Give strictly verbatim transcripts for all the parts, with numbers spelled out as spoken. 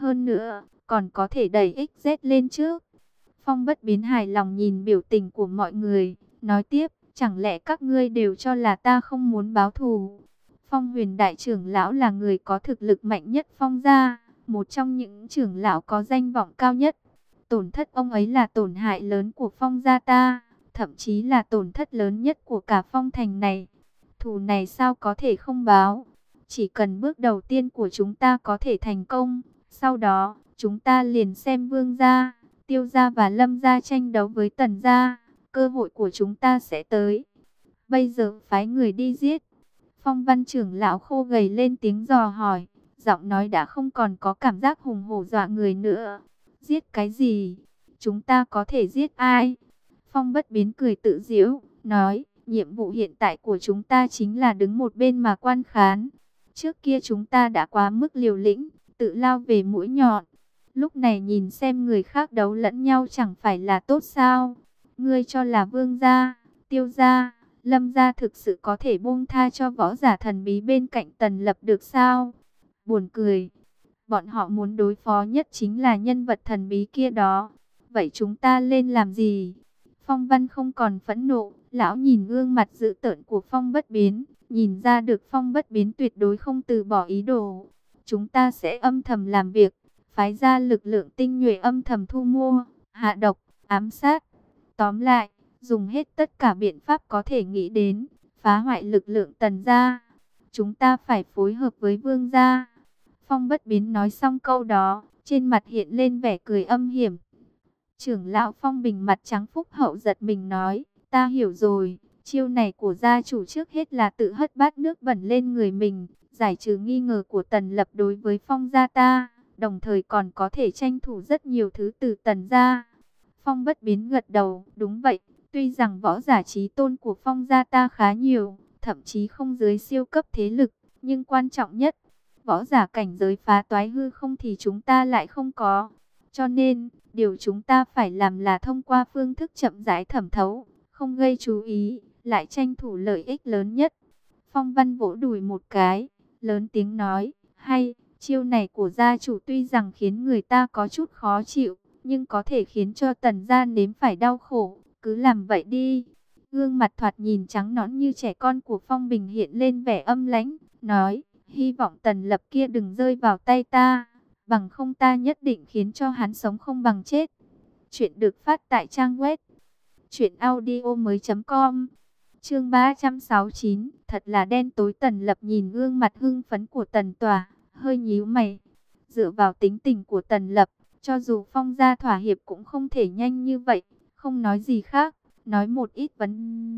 hơn nữa, còn có thể đẩy ích dét lên trước. Phong Bất Biến hài lòng nhìn biểu tình của mọi người, nói tiếp, chẳng lẽ các ngươi đều cho là ta không muốn báo thù? Phong Huyền đại trưởng lão là người có thực lực mạnh nhất Phong gia, một trong những trưởng lão có danh vọng cao nhất. Tổn thất ông ấy là tổn hại lớn của Phong gia ta, thậm chí là tổn thất lớn nhất của cả Phong thành này. Thù này sao có thể không báo? Chỉ cần bước đầu tiên của chúng ta có thể thành công, sau đó chúng ta liền xem Vương gia, Tiêu gia và Lâm gia tranh đấu với Tần gia, cơ hội của chúng ta sẽ tới. Bây giờ phái người đi giết. Phong Văn trưởng lão khô gầy lên tiếng dò hỏi, giọng nói đã không còn có cảm giác hùng hổ dọa người nữa. Giết cái gì? Chúng ta có thể giết ai? Phong Bất Biến cười tự giễu, nói, nhiệm vụ hiện tại của chúng ta chính là đứng một bên mà quan khán. Trước kia chúng ta đã quá mức liều lĩnh, tự lao về mũi nhọn. Lúc này nhìn xem người khác đấu lẫn nhau chẳng phải là tốt sao? Ngươi cho là Vương gia, Tiêu gia, Lâm gia thực sự có thể buông tha cho võ giả thần bí bên cạnh Tần Lập được sao? Buồn cười. Bọn họ muốn đối phó nhất chính là nhân vật thần bí kia đó. Vậy chúng ta lên làm gì? Phong Văn không còn phẫn nộ, lão nhìn gương mặt dữ tợn của Phong Bất Biến, nhìn ra được Phong Bất Biến tuyệt đối không từ bỏ ý đồ. Chúng ta sẽ âm thầm làm việc, phái ra lực lượng tinh nhuệ âm thầm thu mua, hạ độc, ám sát. Tóm lại, dùng hết tất cả biện pháp có thể nghĩ đến, phá hoại lực lượng Tần gia. Chúng ta phải phối hợp với Vương gia. Phong Bất Biến nói xong câu đó, trên mặt hiện lên vẻ cười âm hiểm. Trưởng lão Phong Bình mặt trắng phúc hậu giật mình nói, ta hiểu rồi, chiêu này của gia chủ trước hết là tự hất bát nước bẩn lên người mình, giải trừ nghi ngờ của Tần Lập đối với Phong gia ta, đồng thời còn có thể tranh thủ rất nhiều thứ từ Tần gia. Phong Bất Biến gật đầu, đúng vậy, tuy rằng võ giả chí tôn của Phong gia ta khá nhiều, thậm chí không dưới siêu cấp thế lực, nhưng quan trọng nhất, võ giả cảnh giới phá toái hư không thì chúng ta lại không có. Cho nên, điều chúng ta phải làm là thông qua phương thức chậm rãi thẩm thấu, không gây chú ý, lại tranh thủ lợi ích lớn nhất. Phong Văn vỗ đùi một cái, lớn tiếng nói, hay, chiêu này của gia chủ tuy rằng khiến người ta có chút khó chịu, nhưng có thể khiến cho Tần gia nếm phải đau khổ, cứ làm vậy đi. Gương mặt thoạt nhìn trắng nõn như trẻ con của Phong Bình hiện lên vẻ âm lãnh, nói, hy vọng Tần Lập kia đừng rơi vào tay ta, bằng không ta nhất định khiến cho hắn sống không bằng chết. Chuyện được phát tại trang web truyện audio mới chấm com. Chương ba trăm sáu mươi chín, thật là đen tối. Tần Lập nhìn gương mặt hưng phấn của Tần Tỏa, hơi nhíu mày. Dựa vào tính tình của Tần Lập, cho dù Phong gia thỏa hiệp cũng không thể nhanh như vậy, không nói gì khác, nói một ít vấn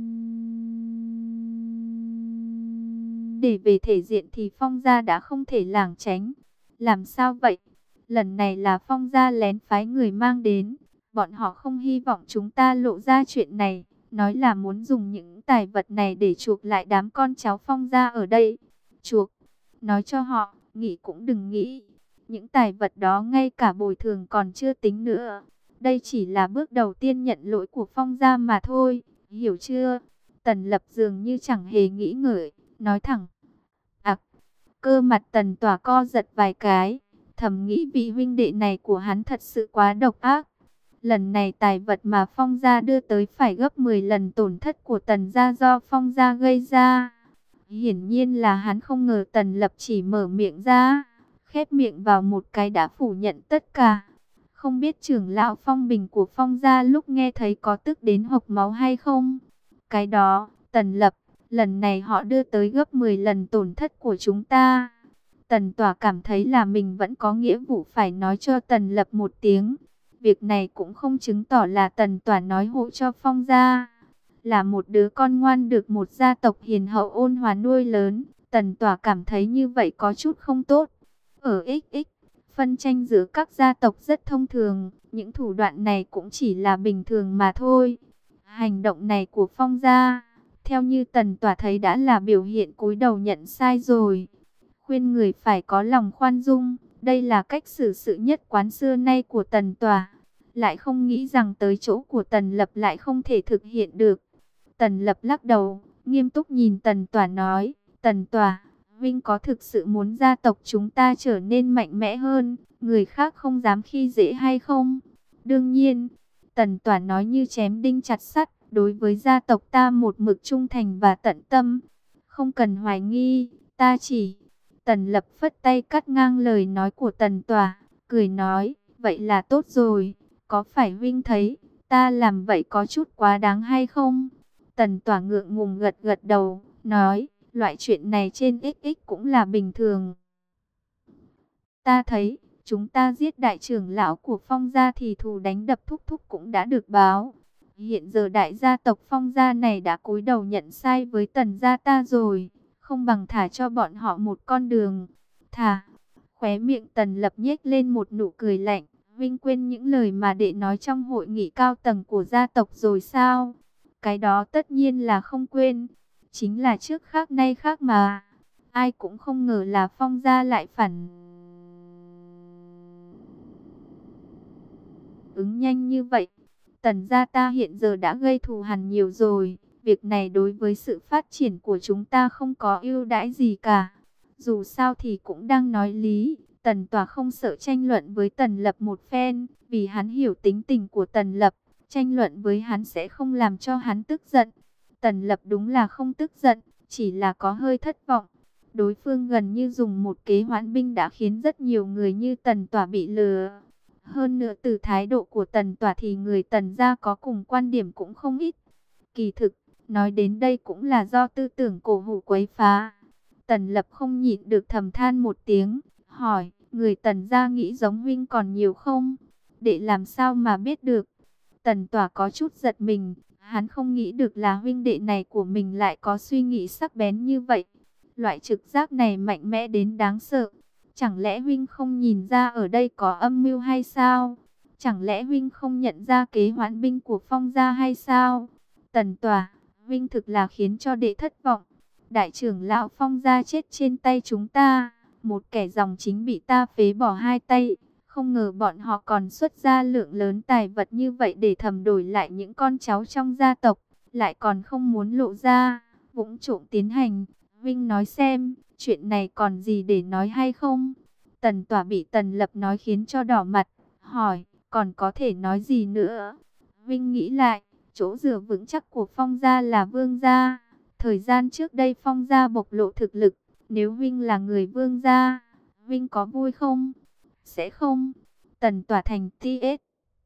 đề về thể diện thì Phong gia đã không thể lảng tránh. Làm sao vậy? Lần này là Phong gia lén phái người mang đến, bọn họ không hy vọng chúng ta lộ ra chuyện này, nói là muốn dùng những tài vật này để chuộc lại đám con cháu Phong gia ở đây. Chuộc? Nói cho họ, nghĩ cũng đừng nghĩ. Những tài vật đó ngay cả bồi thường còn chưa tính nữa. Đây chỉ là bước đầu tiên nhận lỗi của Phong gia mà thôi, hiểu chưa? Tần Lập dường như chẳng hề nghĩ ngợi, nói thẳng. Ặc, cơ mặt Tần Tỏa co giật vài cái, thầm nghĩ vị huynh đệ này của hắn thật sự quá độc ác. Lần này tài vật mà Phong gia đưa tới phải gấp mười lần tổn thất của Tần gia do Phong gia gây ra. Hiển nhiên là hắn không ngờ Tần Lập chỉ mở miệng ra, khép miệng vào một cái đã phủ nhận tất cả. Không biết trưởng lão Phong Bình của Phong gia lúc nghe thấy có tức đến hộc máu hay không? Cái đó, Tần Lập, lần này họ đưa tới gấp mười lần tổn thất của chúng ta. Tần Tỏa cảm thấy là mình vẫn có nghĩa vụ phải nói cho Tần Lập một tiếng. Việc này cũng không chứng tỏ là Tần Tỏa nói hộ cho Phong gia. Là một đứa con ngoan được một gia tộc hiền hậu ôn hòa nuôi lớn, Tần Tỏa cảm thấy như vậy có chút không tốt. Ở ích ích, phân tranh giữa các gia tộc rất thông thường, những thủ đoạn này cũng chỉ là bình thường mà thôi. Hành động này của Phong gia, theo như Tần Tỏa thấy đã là biểu hiện cúi đầu nhận sai rồi. Khuyên người phải có lòng khoan dung, đây là cách xử sự nhất quán xưa nay của Tần Tỏa. Lại không nghĩ rằng tới chỗ của Tần Lập lại không thể thực hiện được. Tần Lập lắc đầu, nghiêm túc nhìn Tần Tỏa nói, Tần Tỏa, Vinh có thực sự muốn gia tộc chúng ta trở nên mạnh mẽ hơn, người khác không dám khi dễ hay không? Đương nhiên, Tần Tỏa nói như chém đinh chặt sắt, đối với gia tộc ta một mực trung thành và tận tâm. Không cần hoài nghi, ta chỉ... Tần Lập phất tay cắt ngang lời nói của Tần Tỏa, cười nói, vậy là tốt rồi, có phải Vinh thấy ta làm vậy có chút quá đáng hay không? Tần Tỏa ngượng ngùng gật gật đầu, nói, loại chuyện này trên ích ích cũng là bình thường. Ta thấy, chúng ta giết đại trưởng lão của Phong gia thì thù đánh đập thúc thúc cũng đã được báo. Hiện giờ đại gia tộc Phong gia này đã cúi đầu nhận sai với Tần gia ta rồi, không bằng thả cho bọn họ một con đường. Thả, khóe miệng Tần Lập nhếch lên một nụ cười lạnh. Vinh quên những lời mà đệ nói trong hội nghị cao tầng của gia tộc rồi sao? Cái đó tất nhiên là không quên. Chính là trước khác nay khác mà. Ai cũng không ngờ là Phong gia lại phản ứng nhanh như vậy. Tần gia ta hiện giờ đã gây thù hằn nhiều rồi. Việc này đối với sự phát triển của chúng ta không có ưu đãi gì cả. Dù sao thì cũng đang nói lý. Tần Tỏa không sợ tranh luận với Tần Lập một phen. Vì hắn hiểu tính tình của Tần Lập. Tranh luận với hắn sẽ không làm cho hắn tức giận. Tần Lập đúng là không tức giận, chỉ là có hơi thất vọng. Đối phương gần như dùng một kế hoãn binh đã khiến rất nhiều người như Tần Tỏa bị lừa. Hơn nữa từ thái độ của Tần Tỏa thì người Tần gia có cùng quan điểm cũng không ít. Kỳ thực, nói đến đây cũng là do tư tưởng cổ hủ quấy phá. Tần Lập không nhịn được thầm than một tiếng, hỏi, người Tần gia nghĩ giống huynh còn nhiều không? Để làm sao mà biết được? Tần Tỏa có chút giật mình, hắn không nghĩ được là huynh đệ này của mình lại có suy nghĩ sắc bén như vậy. Loại trực giác này mạnh mẽ đến đáng sợ. Chẳng lẽ huynh không nhìn ra ở đây có âm mưu hay sao? Chẳng lẽ huynh không nhận ra kế hoãn binh của Phong gia hay sao? Tần Tỏa, huynh thực là khiến cho đệ thất vọng. Đại trưởng lão Phong gia chết trên tay chúng ta. Một kẻ dòng chính bị ta phế bỏ hai tay. Không ngờ bọn họ còn xuất ra lượng lớn tài vật như vậy để thầm đổi lại những con cháu trong gia tộc. Lại còn không muốn lộ ra, vụng trộm tiến hành. Vinh nói xem, chuyện này còn gì để nói hay không? Tần Tỏa bị Tần Lập nói khiến cho đỏ mặt, hỏi, còn có thể nói gì nữa? Vinh nghĩ lại, chỗ dựa vững chắc của Phong gia là Vương gia. Thời gian trước đây Phong gia bộc lộ thực lực, nếu Vinh là người Vương gia, Vinh có vui không? Sẽ không. Tần Tỏa thành tê ét.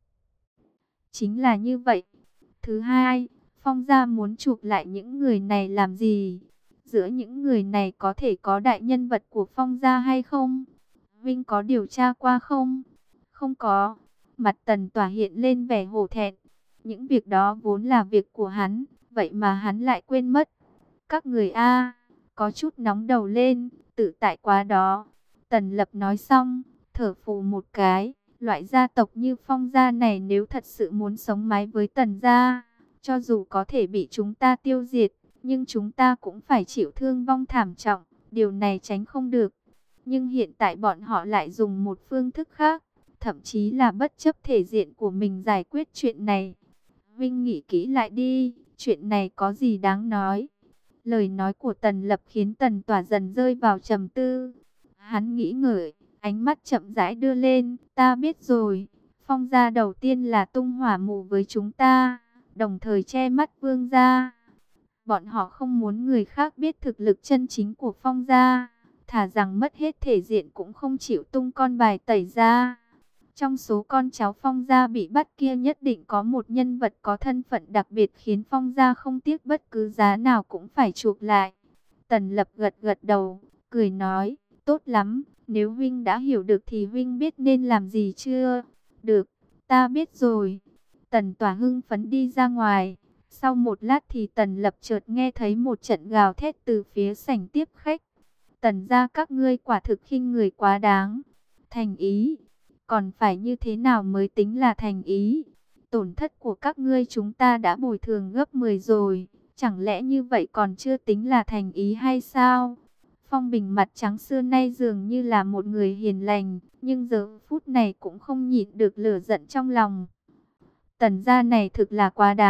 Chính là như vậy. Thứ hai, Phong gia muốn chuộc lại những người này làm gì? Giữa những người này có thể có đại nhân vật của Phong gia hay không? Vinh có điều tra qua không? Không có. Mặt Tần Tỏa hiện lên vẻ hổ thẹn. Những việc đó vốn là việc của hắn, vậy mà hắn lại quên mất. Các người A, có chút nóng đầu lên, tự tại quá đó. Tần Lập nói xong, thở phù một cái. Loại gia tộc như Phong gia này nếu thật sự muốn sống mái với Tần gia, cho dù có thể bị chúng ta tiêu diệt, nhưng chúng ta cũng phải chịu thương vong thảm trọng, điều này tránh không được. Nhưng hiện tại bọn họ lại dùng một phương thức khác, thậm chí là bất chấp thể diện của mình giải quyết chuyện này. Vinh nghĩ kỹ lại đi, chuyện này có gì đáng nói. Lời nói của Tần Lập khiến Tần Tỏa dần rơi vào trầm tư. Hắn nghĩ ngợi, ánh mắt chậm rãi đưa lên, ta biết rồi. Phong gia đầu tiên là tung hỏa mù với chúng ta, đồng thời che mắt Vương gia. Bọn họ không muốn người khác biết thực lực chân chính của Phong gia, thà rằng mất hết thể diện cũng không chịu tung con bài tẩy ra. Trong số con cháu Phong gia bị bắt kia nhất định có một nhân vật có thân phận đặc biệt khiến Phong gia không tiếc bất cứ giá nào cũng phải chuộc lại. Tần Lập gật gật đầu, cười nói, tốt lắm, nếu Vinh đã hiểu được thì Vinh biết nên làm gì chưa? Được, ta biết rồi. Tần Tỏa hưng phấn đi ra ngoài. Sau một lát thì Tần Lập chợt nghe thấy một trận gào thét từ phía sảnh tiếp khách. Tần gia các ngươi quả thực khinh người quá đáng. Thành ý, còn phải như thế nào mới tính là thành ý? Tổn thất của các ngươi chúng ta đã bồi thường gấp mười rồi. Chẳng lẽ như vậy còn chưa tính là thành ý hay sao? Phong Bình mặt trắng xưa nay dường như là một người hiền lành, nhưng giờ phút này cũng không nhịn được lửa giận trong lòng. Tần gia này thực là quá đáng,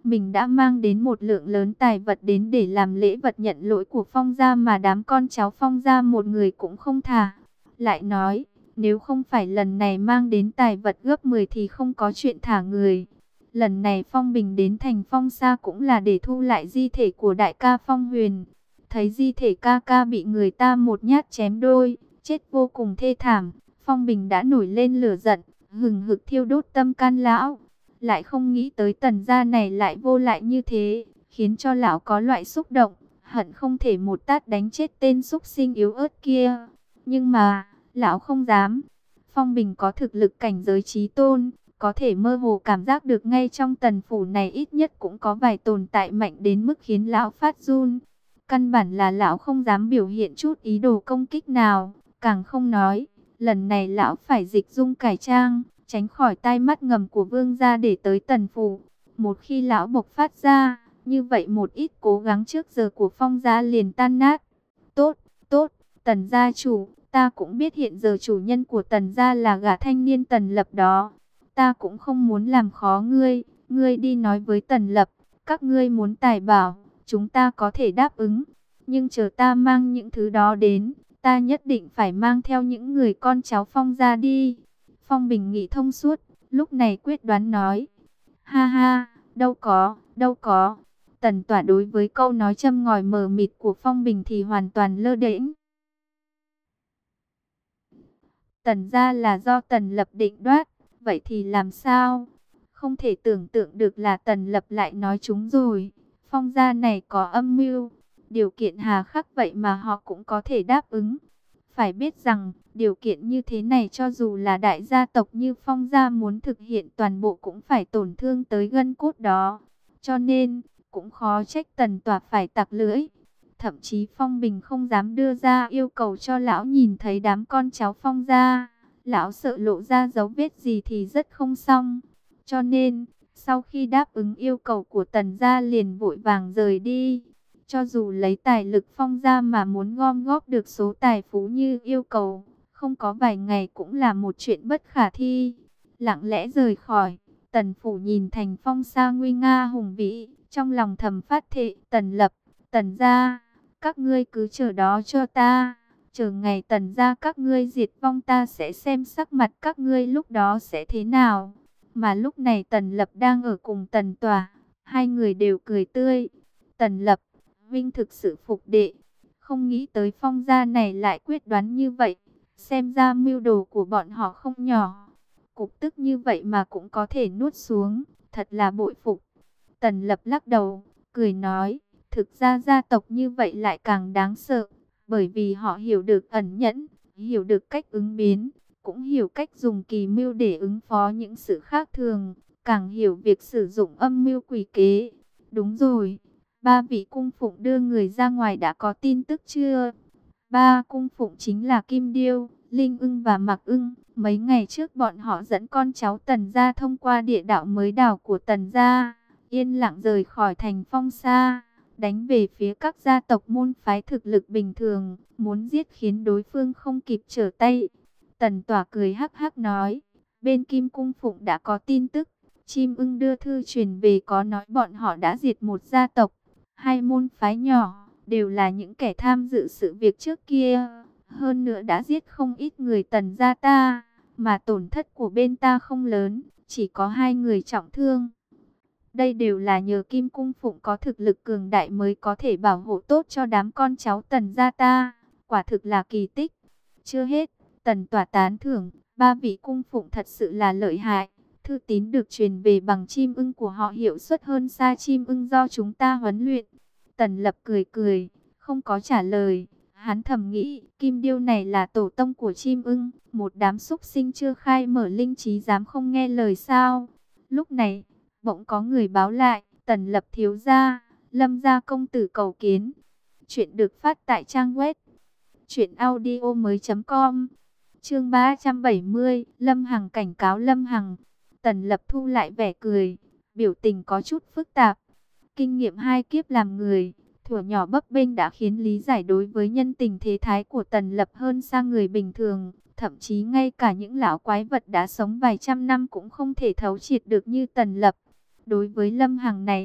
mình đã mang đến một lượng lớn tài vật đến để làm lễ vật nhận lỗi của Phong gia, mà đám con cháu Phong gia một người cũng không thả. Lại nói, nếu không phải lần này mang đến tài vật gấp mười thì không có chuyện thả người. Lần này Phong Bình đến thành Phong Sa cũng là để thu lại di thể của đại ca Phong Huyền. Thấy di thể ca ca bị người ta một nhát chém đôi, chết vô cùng thê thảm, Phong Bình đã nổi lên lửa giận, hừng hực thiêu đốt tâm can lão. Lại không nghĩ tới Tần gia này lại vô lại như thế, khiến cho lão có loại xúc động, hận không thể một tát đánh chết tên xúc sinh yếu ớt kia. Nhưng mà, lão không dám. Phong Bình có thực lực cảnh giới chí tôn, có thể mơ hồ cảm giác được ngay trong tần phủ này ít nhất cũng có vài tồn tại mạnh đến mức khiến lão phát run. Căn bản là lão không dám biểu hiện chút ý đồ công kích nào, càng không nói. Lần này lão phải dịch dung cải trang, tránh khỏi tai mắt ngầm của vương gia để tới tần phủ. Một khi lão bộc phát ra, như vậy một ít cố gắng trước giờ của Phong gia liền tan nát. Tốt, tốt, Tần gia chủ, ta cũng biết hiện giờ chủ nhân của Tần gia là gã thanh niên Tần Lập đó. Ta cũng không muốn làm khó ngươi, ngươi đi nói với Tần Lập, các ngươi muốn tài bảo, chúng ta có thể đáp ứng. Nhưng chờ ta mang những thứ đó đến, ta nhất định phải mang theo những người con cháu Phong gia đi. Phong Bình nghĩ thông suốt, lúc này quyết đoán nói. Ha ha, đâu có, đâu có. Tần Tỏa đối với câu nói châm ngòi mờ mịt của Phong Bình thì hoàn toàn lơ đễnh. Tần gia là do Tần Lập định đoạt, vậy thì làm sao? Không thể tưởng tượng được là Tần Lập lại nói chúng rồi. Phong gia này có âm mưu, điều kiện hà khắc vậy mà họ cũng có thể đáp ứng. Phải biết rằng, điều kiện như thế này cho dù là đại gia tộc như Phong gia muốn thực hiện toàn bộ cũng phải tổn thương tới gân cốt đó. Cho nên, cũng khó trách Tần Tỏa phải tặc lưỡi. Thậm chí Phong Bình không dám đưa ra yêu cầu cho lão nhìn thấy đám con cháu Phong gia. Lão sợ lộ ra dấu vết gì thì rất không xong. Cho nên, sau khi đáp ứng yêu cầu của Tần gia liền vội vàng rời đi. Cho dù lấy tài lực Phong gia mà muốn gom góp được số tài phú như yêu cầu, không có vài ngày cũng là một chuyện bất khả thi. Lặng lẽ rời khỏi, Tần phủ nhìn thành Phong Sa nguy nga hùng vĩ, trong lòng thầm phát thệ, Tần Lập, Tần gia, các ngươi cứ chờ đó cho ta. Chờ ngày Tần gia các ngươi diệt vong ta sẽ xem sắc mặt các ngươi lúc đó sẽ thế nào. Mà lúc này Tần Lập đang ở cùng Tần Tỏa, hai người đều cười tươi. Tần Lập, Vinh thực sự phục đệ, không nghĩ tới Phong gia này lại quyết đoán như vậy. Xem ra mưu đồ của bọn họ không nhỏ. Cục tức như vậy mà cũng có thể nuốt xuống, thật là bội phục. Tần Lập lắc đầu, cười nói, thực ra gia tộc như vậy lại càng đáng sợ. Bởi vì họ hiểu được ẩn nhẫn, hiểu được cách ứng biến, cũng hiểu cách dùng kỳ mưu để ứng phó những sự khác thường, càng hiểu việc sử dụng âm mưu quỷ kế. Đúng rồi, ba vị cung phụng đưa người ra ngoài đã có tin tức chưa? Ba cung phụng chính là Kim Điêu, Linh Ưng và Mạc Ưng. Mấy ngày trước bọn họ dẫn con cháu Tần gia thông qua địa đạo mới đảo của Tần gia, yên lặng rời khỏi thành Phong Sa, đánh về phía các gia tộc môn phái thực lực bình thường, muốn giết khiến đối phương không kịp trở tay. Tần Tỏa cười hắc hắc nói, bên Kim Cung Phụng đã có tin tức, Chim Ưng đưa thư truyền về có nói bọn họ đã diệt một gia tộc, hai môn phái nhỏ, đều là những kẻ tham dự sự việc trước kia. Hơn nữa đã giết không ít người Tần gia ta, mà tổn thất của bên ta không lớn, chỉ có hai người trọng thương. Đây đều là nhờ Kim Cung Phụng có thực lực cường đại mới có thể bảo hộ tốt cho đám con cháu Tần gia ta. Quả thực là kỳ tích. Chưa hết, Tần Tỏa tán thưởng, ba vị cung phụng thật sự là lợi hại. Thư tín được truyền về bằng chim ưng của họ hiệu suất hơn xa chim ưng do chúng ta huấn luyện. Tần Lập cười cười, không có trả lời. Hắn thầm nghĩ, Kim Điêu này là tổ tông của chim ưng, một đám súc sinh chưa khai mở linh trí dám không nghe lời sao. Lúc này, bỗng có người báo lại, Tần Lập thiếu gia, Lâm gia công tử cầu kiến. Chuyện được phát tại trang web truyện audio mới chấm com. Chương ba trăm bảy mươi, Lâm Hằng cảnh cáo Lâm Hằng. Tần Lập thu lại vẻ cười, biểu tình có chút phức tạp. Kinh nghiệm hai kiếp làm người, thuở nhỏ bấp bênh đã khiến lý giải đối với nhân tình thế thái của Tần Lập hơn xa người bình thường. Thậm chí ngay cả những lão quái vật đã sống vài trăm năm cũng không thể thấu triệt được như Tần Lập. Đối với Lâm Hằng này,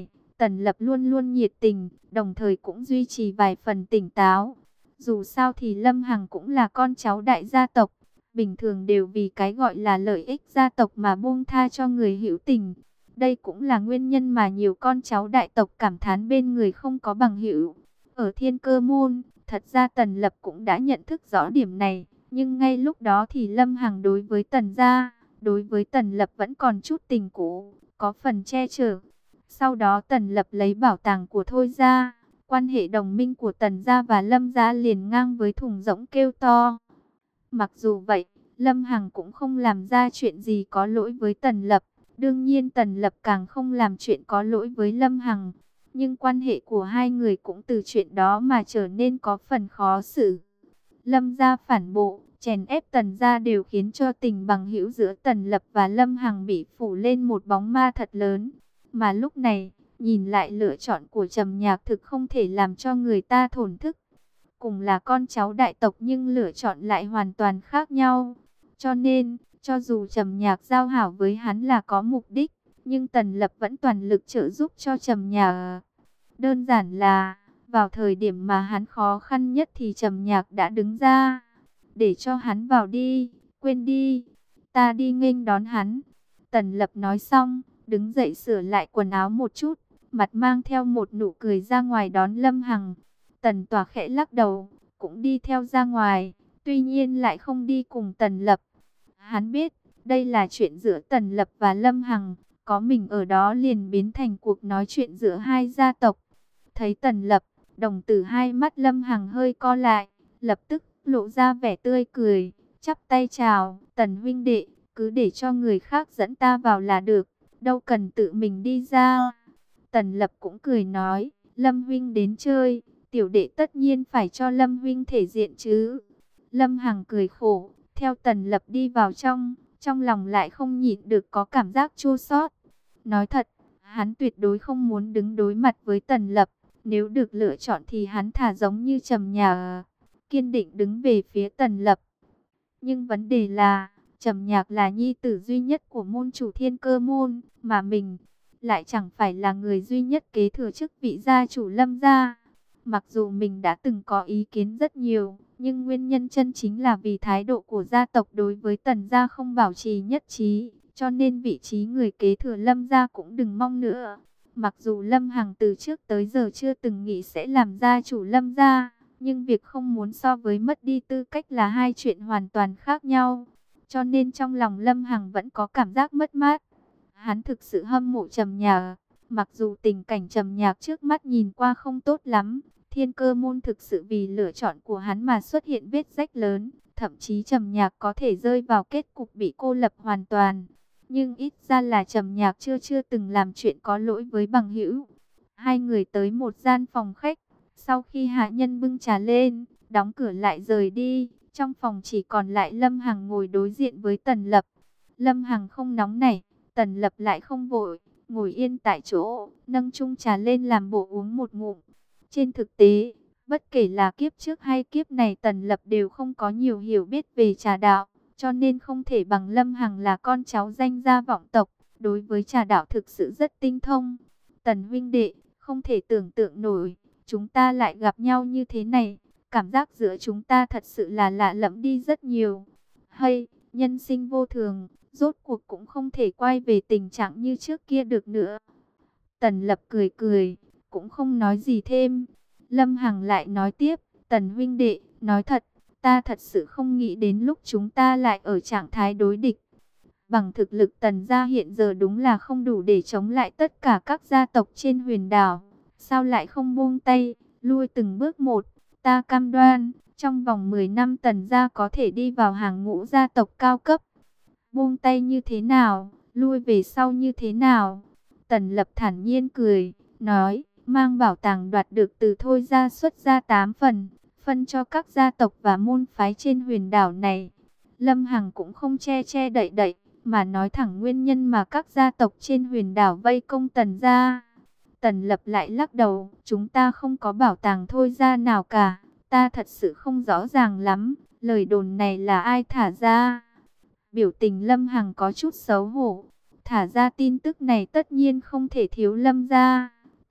Tần Lập luôn luôn nhiệt tình, đồng thời cũng duy trì vài phần tỉnh táo. Dù sao thì Lâm Hằng cũng là con cháu đại gia tộc, bình thường đều vì cái gọi là lợi ích gia tộc mà buông tha cho người hữu tình. Đây cũng là nguyên nhân mà nhiều con cháu đại tộc cảm thán bên người không có bằng hữu. Ở Thiên Cơ Môn, thật ra Tần Lập cũng đã nhận thức rõ điểm này, nhưng ngay lúc đó thì Lâm Hằng đối với Tần gia, đối với Tần Lập vẫn còn chút tình cũ, có phần che chở. Sau đó Tần Lập lấy bảo tàng của Thôi gia, quan hệ đồng minh của Tần gia và Lâm gia liền ngang với thùng rỗng kêu to. Mặc dù vậy, Lâm Hằng cũng không làm ra chuyện gì có lỗi với Tần Lập. Đương nhiên Tần Lập càng không làm chuyện có lỗi với Lâm Hằng. Nhưng quan hệ của hai người cũng từ chuyện đó mà trở nên có phần khó xử. Lâm gia phản bộ, chèn ép Tần gia đều khiến cho tình bằng hữu giữa Tần Lập và Lâm Hằng bị phủ lên một bóng ma thật lớn. Mà lúc này, nhìn lại lựa chọn của Trầm Nhạc thực không thể làm cho người ta thổn thức. Cùng là con cháu đại tộc nhưng lựa chọn lại hoàn toàn khác nhau. Cho nên, cho dù Trầm Nhạc giao hảo với hắn là có mục đích, nhưng Tần Lập vẫn toàn lực trợ giúp cho Trầm Nhạc. Đơn giản là, vào thời điểm mà hắn khó khăn nhất thì Trầm Nhạc đã đứng ra. Để cho hắn vào đi, quên đi, ta đi nghênh đón hắn. Tần Lập nói xong, đứng dậy sửa lại quần áo một chút, mặt mang theo một nụ cười ra ngoài đón Lâm Hằng. Tần Tỏa khẽ lắc đầu, cũng đi theo ra ngoài, tuy nhiên lại không đi cùng Tần Lập. Hắn biết, đây là chuyện giữa Tần Lập và Lâm Hằng, có mình ở đó liền biến thành cuộc nói chuyện giữa hai gia tộc. Thấy Tần Lập, đồng tử hai mắt Lâm Hằng hơi co lại, lập tức lộ ra vẻ tươi cười, chắp tay chào, Tần huynh đệ, cứ để cho người khác dẫn ta vào là được, đâu cần tự mình đi ra. Tần Lập cũng cười nói, Lâm huynh đến chơi, tiểu đệ tất nhiên phải cho Lâm huynh thể diện chứ. Lâm Hằng cười khổ, theo Tần Lập đi vào trong, trong lòng lại không nhịn được có cảm giác chua xót. Nói thật, hắn tuyệt đối không muốn đứng đối mặt với Tần Lập, nếu được lựa chọn thì hắn thà giống như Trầm Nhạc, kiên định đứng về phía Tần Lập. Nhưng vấn đề là, Trầm Nhạc là nhi tử duy nhất của môn chủ Thiên Cơ môn, mà mình lại chẳng phải là người duy nhất kế thừa chức vị gia chủ Lâm gia. Mặc dù mình đã từng có ý kiến rất nhiều, nhưng nguyên nhân chân chính là vì thái độ của gia tộc đối với Tần gia không bảo trì nhất trí, cho nên vị trí người kế thừa Lâm gia cũng đừng mong nữa. Mặc dù Lâm Hằng từ trước tới giờ chưa từng nghĩ sẽ làm gia chủ Lâm gia, nhưng việc không muốn so với mất đi tư cách là hai chuyện hoàn toàn khác nhau. Cho nên trong lòng Lâm Hằng vẫn có cảm giác mất mát. Hắn thực sự hâm mộ Trầm Nhạc, mặc dù tình cảnh Trầm Nhạc trước mắt nhìn qua không tốt lắm. Thiên Cơ môn thực sự vì lựa chọn của hắn mà xuất hiện vết rách lớn, thậm chí Trầm Nhạc có thể rơi vào kết cục bị cô lập hoàn toàn. Nhưng ít ra là Trầm Nhạc chưa chưa từng làm chuyện có lỗi với bằng hữu. Hai người tới một gian phòng khách, sau khi hạ nhân bưng trà lên, đóng cửa lại rời đi, trong phòng chỉ còn lại Lâm Hằng ngồi đối diện với Tần Lập. Lâm Hằng không nóng nảy, Tần Lập lại không vội, ngồi yên tại chỗ, nâng chung trà lên làm bộ uống một ngụm. Trên thực tế, bất kể là kiếp trước hay kiếp này Tần Lập đều không có nhiều hiểu biết về trà đạo, cho nên không thể bằng Lâm Hằng là con cháu danh gia vọng tộc, đối với trà đạo thực sự rất tinh thông. Tần huynh đệ, không thể tưởng tượng nổi, chúng ta lại gặp nhau như thế này, cảm giác giữa chúng ta thật sự là lạ lẫm đi rất nhiều. Hay, nhân sinh vô thường, rốt cuộc cũng không thể quay về tình trạng như trước kia được nữa. Tần Lập cười cười, cũng không nói gì thêm. Lâm Hằng lại nói tiếp, Tần huynh đệ, nói thật, ta thật sự không nghĩ đến lúc chúng ta lại ở trạng thái đối địch. Bằng thực lực Tần gia hiện giờ đúng là không đủ để chống lại tất cả các gia tộc trên huyền đảo. Sao lại không buông tay, lui từng bước một, ta cam đoan, trong vòng mười năm Tần gia có thể đi vào hàng ngũ gia tộc cao cấp. Buông tay như thế nào, lui về sau như thế nào? Tần Lập thản nhiên cười, nói, mang bảo tàng đoạt được từ Thôi gia xuất ra tám phần, phân cho các gia tộc và môn phái trên huyền đảo này. Lâm Hằng cũng không che che đậy đậy, mà nói thẳng nguyên nhân mà các gia tộc trên huyền đảo vây công Tần gia. Tần Lập lại lắc đầu, chúng ta không có bảo tàng Thôi gia nào cả, ta thật sự không rõ ràng lắm, lời đồn này là ai thả ra. Biểu tình Lâm Hằng có chút xấu hổ, thả ra tin tức này tất nhiên không thể thiếu Lâm gia.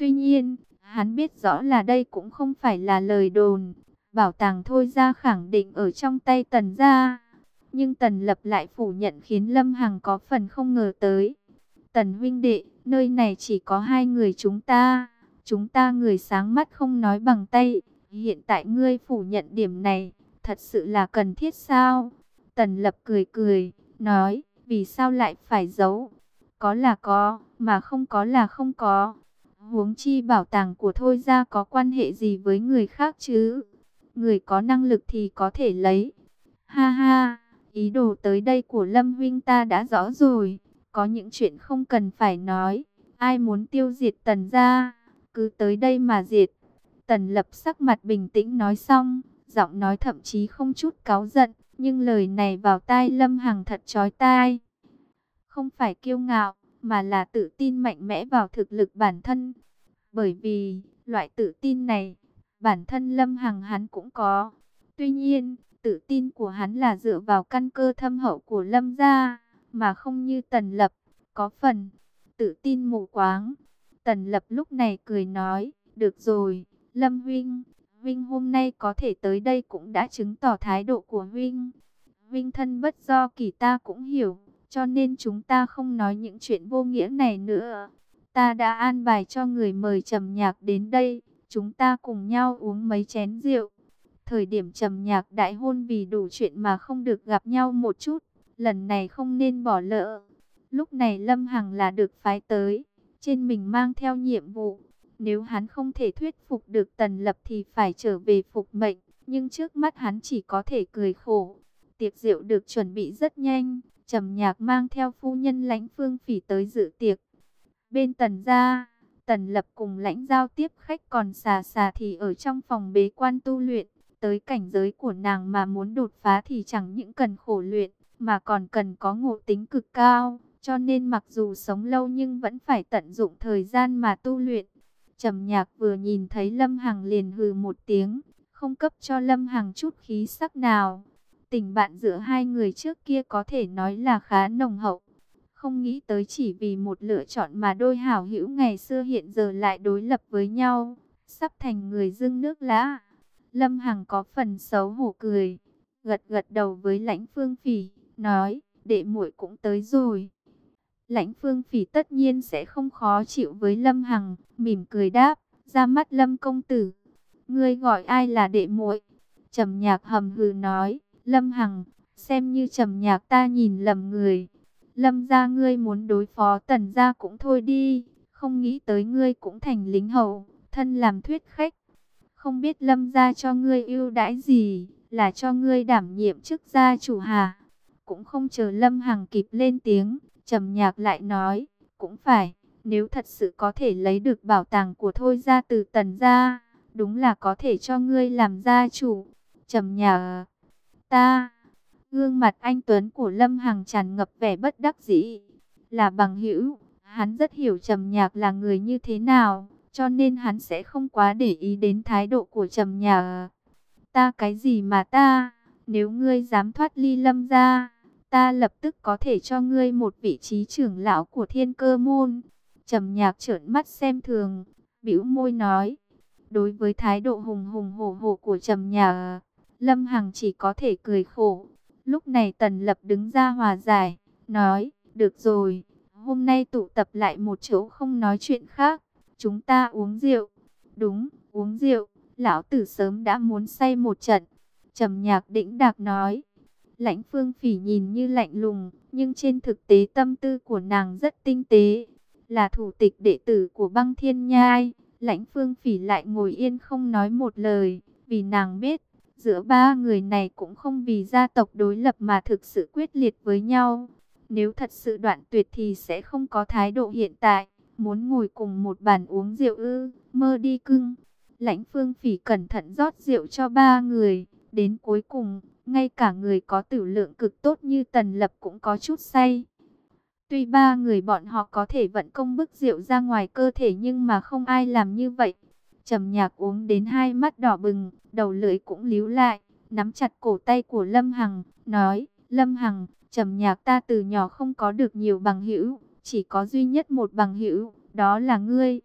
Tuy nhiên, hắn biết rõ là đây cũng không phải là lời đồn. Bảo tàng Thôi Gia khẳng định ở trong tay Tần gia. Nhưng Tần Lập lại phủ nhận khiến Lâm Hằng có phần không ngờ tới. Tần huynh đệ, nơi này chỉ có hai người chúng ta. Chúng ta người sáng mắt không nói bằng tay. Hiện tại ngươi phủ nhận điểm này, thật sự là cần thiết sao? Tần Lập cười cười, nói, vì sao lại phải giấu? Có là có, mà không có là không có. Huống chi bảo tàng của Thôi Gia có quan hệ gì với người khác chứ? Người có năng lực thì có thể lấy. Ha ha, ý đồ tới đây của Lâm huynh ta đã rõ rồi. Có những chuyện không cần phải nói. Ai muốn tiêu diệt Tần gia, cứ tới đây mà diệt. Tần Lập sắc mặt bình tĩnh nói xong, giọng nói thậm chí không chút cáu giận. Nhưng lời này vào tai Lâm Hằng thật chói tai. Không phải kiêu ngạo, mà là tự tin mạnh mẽ vào thực lực bản thân. Bởi vì, loại tự tin này, bản thân Lâm Hằng hắn cũng có. Tuy nhiên, tự tin của hắn là dựa vào căn cơ thâm hậu của Lâm gia, mà không như Tần Lập, có phần tự tin mù quáng. Tần Lập lúc này cười nói, được rồi, Lâm huynh, huynh hôm nay có thể tới đây cũng đã chứng tỏ thái độ của huynh. Huynh thân bất do kỳ ta cũng hiểu, cho nên chúng ta không nói những chuyện vô nghĩa này nữa. Ta đã an bài cho người mời Trầm Nhạc đến đây, chúng ta cùng nhau uống mấy chén rượu. Thời điểm Trầm Nhạc đại hôn vì đủ chuyện mà không được gặp nhau một chút, lần này không nên bỏ lỡ. Lúc này Lâm Hằng là được phái tới, trên mình mang theo nhiệm vụ. Nếu hắn không thể thuyết phục được Tần Lập thì phải trở về phục mệnh, nhưng trước mắt hắn chỉ có thể cười khổ. Tiệc rượu được chuẩn bị rất nhanh, Trầm Nhạc mang theo phu nhân Lãnh Phương Phỉ tới dự tiệc. Bên Tần gia, Tần Lập cùng Lãnh giao tiếp khách, còn Xà Xà thì ở trong phòng bế quan tu luyện. Tới cảnh giới của nàng mà muốn đột phá thì chẳng những cần khổ luyện, mà còn cần có ngộ tính cực cao. Cho nên mặc dù sống lâu nhưng vẫn phải tận dụng thời gian mà tu luyện. Trầm Nhạc vừa nhìn thấy Lâm Hằng liền hừ một tiếng, không cấp cho Lâm Hằng chút khí sắc nào. Tình bạn giữa hai người trước kia có thể nói là khá nồng hậu. Không nghĩ tới chỉ vì một lựa chọn mà đôi hảo hữu ngày xưa hiện giờ lại đối lập với nhau, sắp thành người dưng nước lã. Lâm Hằng có phần xấu hổ cười, gật gật đầu với Lãnh Phương Phỉ, nói, đệ muội cũng tới rồi. Lãnh Phương Phỉ tất nhiên sẽ không khó chịu với Lâm Hằng, mỉm cười đáp, ra mắt Lâm công tử. Ngươi gọi ai là đệ muội? Trầm Nhạc hầm hừ nói, Lâm Hằng, xem như Trầm Nhạc ta nhìn lầm người. Lâm gia ngươi muốn đối phó Tần gia cũng thôi đi, không nghĩ tới ngươi cũng thành lính hầu, thân làm thuyết khách. Không biết Lâm gia cho ngươi ưu đãi gì, là cho ngươi đảm nhiệm chức gia chủ hả? Cũng không chờ Lâm Hằng kịp lên tiếng, Trầm Nhạc lại nói, cũng phải, nếu thật sự có thể lấy được bảo tàng của Thôi gia từ Tần gia, đúng là có thể cho ngươi làm gia chủ. Trầm Nhạc, ta, gương mặt anh tuấn của Lâm Hằng tràn ngập vẻ bất đắc dĩ. Là bằng hữu, hắn rất hiểu Trầm Nhạc là người như thế nào, cho nên hắn sẽ không quá để ý đến thái độ của Trầm Nhạc. Ta cái gì mà ta, nếu ngươi dám thoát ly Lâm gia, ta lập tức có thể cho ngươi một vị trí trưởng lão của Thiên Cơ môn. Trầm Nhạc trợn mắt xem thường, bĩu môi nói. Đối với thái độ hùng hùng hổ hổ của Trầm Nhạc, Lâm Hằng chỉ có thể cười khổ. Lúc này Tần Lập đứng ra hòa giải, nói, được rồi, hôm nay tụ tập lại một chỗ không nói chuyện khác, chúng ta uống rượu. Đúng, uống rượu, lão tử sớm đã muốn say một trận. Trầm Nhạc đĩnh đạc nói. Lãnh Phương Phỉ nhìn như lạnh lùng, nhưng trên thực tế tâm tư của nàng rất tinh tế. Là thủ tịch đệ tử của Băng Thiên Nhai, Lãnh Phương Phỉ lại ngồi yên không nói một lời, vì nàng biết, giữa ba người này cũng không vì gia tộc đối lập mà thực sự quyết liệt với nhau. Nếu thật sự đoạn tuyệt thì sẽ không có thái độ hiện tại, muốn ngồi cùng một bàn uống rượu ư, mơ đi cưng. Lãnh Phương Phỉ cẩn thận rót rượu cho ba người, đến cuối cùng, ngay cả người có tử lượng cực tốt như Tần Lập cũng có chút say. Tuy ba người bọn họ có thể vận công bức rượu ra ngoài cơ thể nhưng mà không ai làm như vậy. Trầm Nhạc uống đến hai mắt đỏ bừng, đầu lưỡi cũng líu lại, nắm chặt cổ tay của Lâm Hằng, nói, Lâm Hằng, Trầm Nhạc ta từ nhỏ không có được nhiều bằng hữu, chỉ có duy nhất một bằng hữu, đó là ngươi.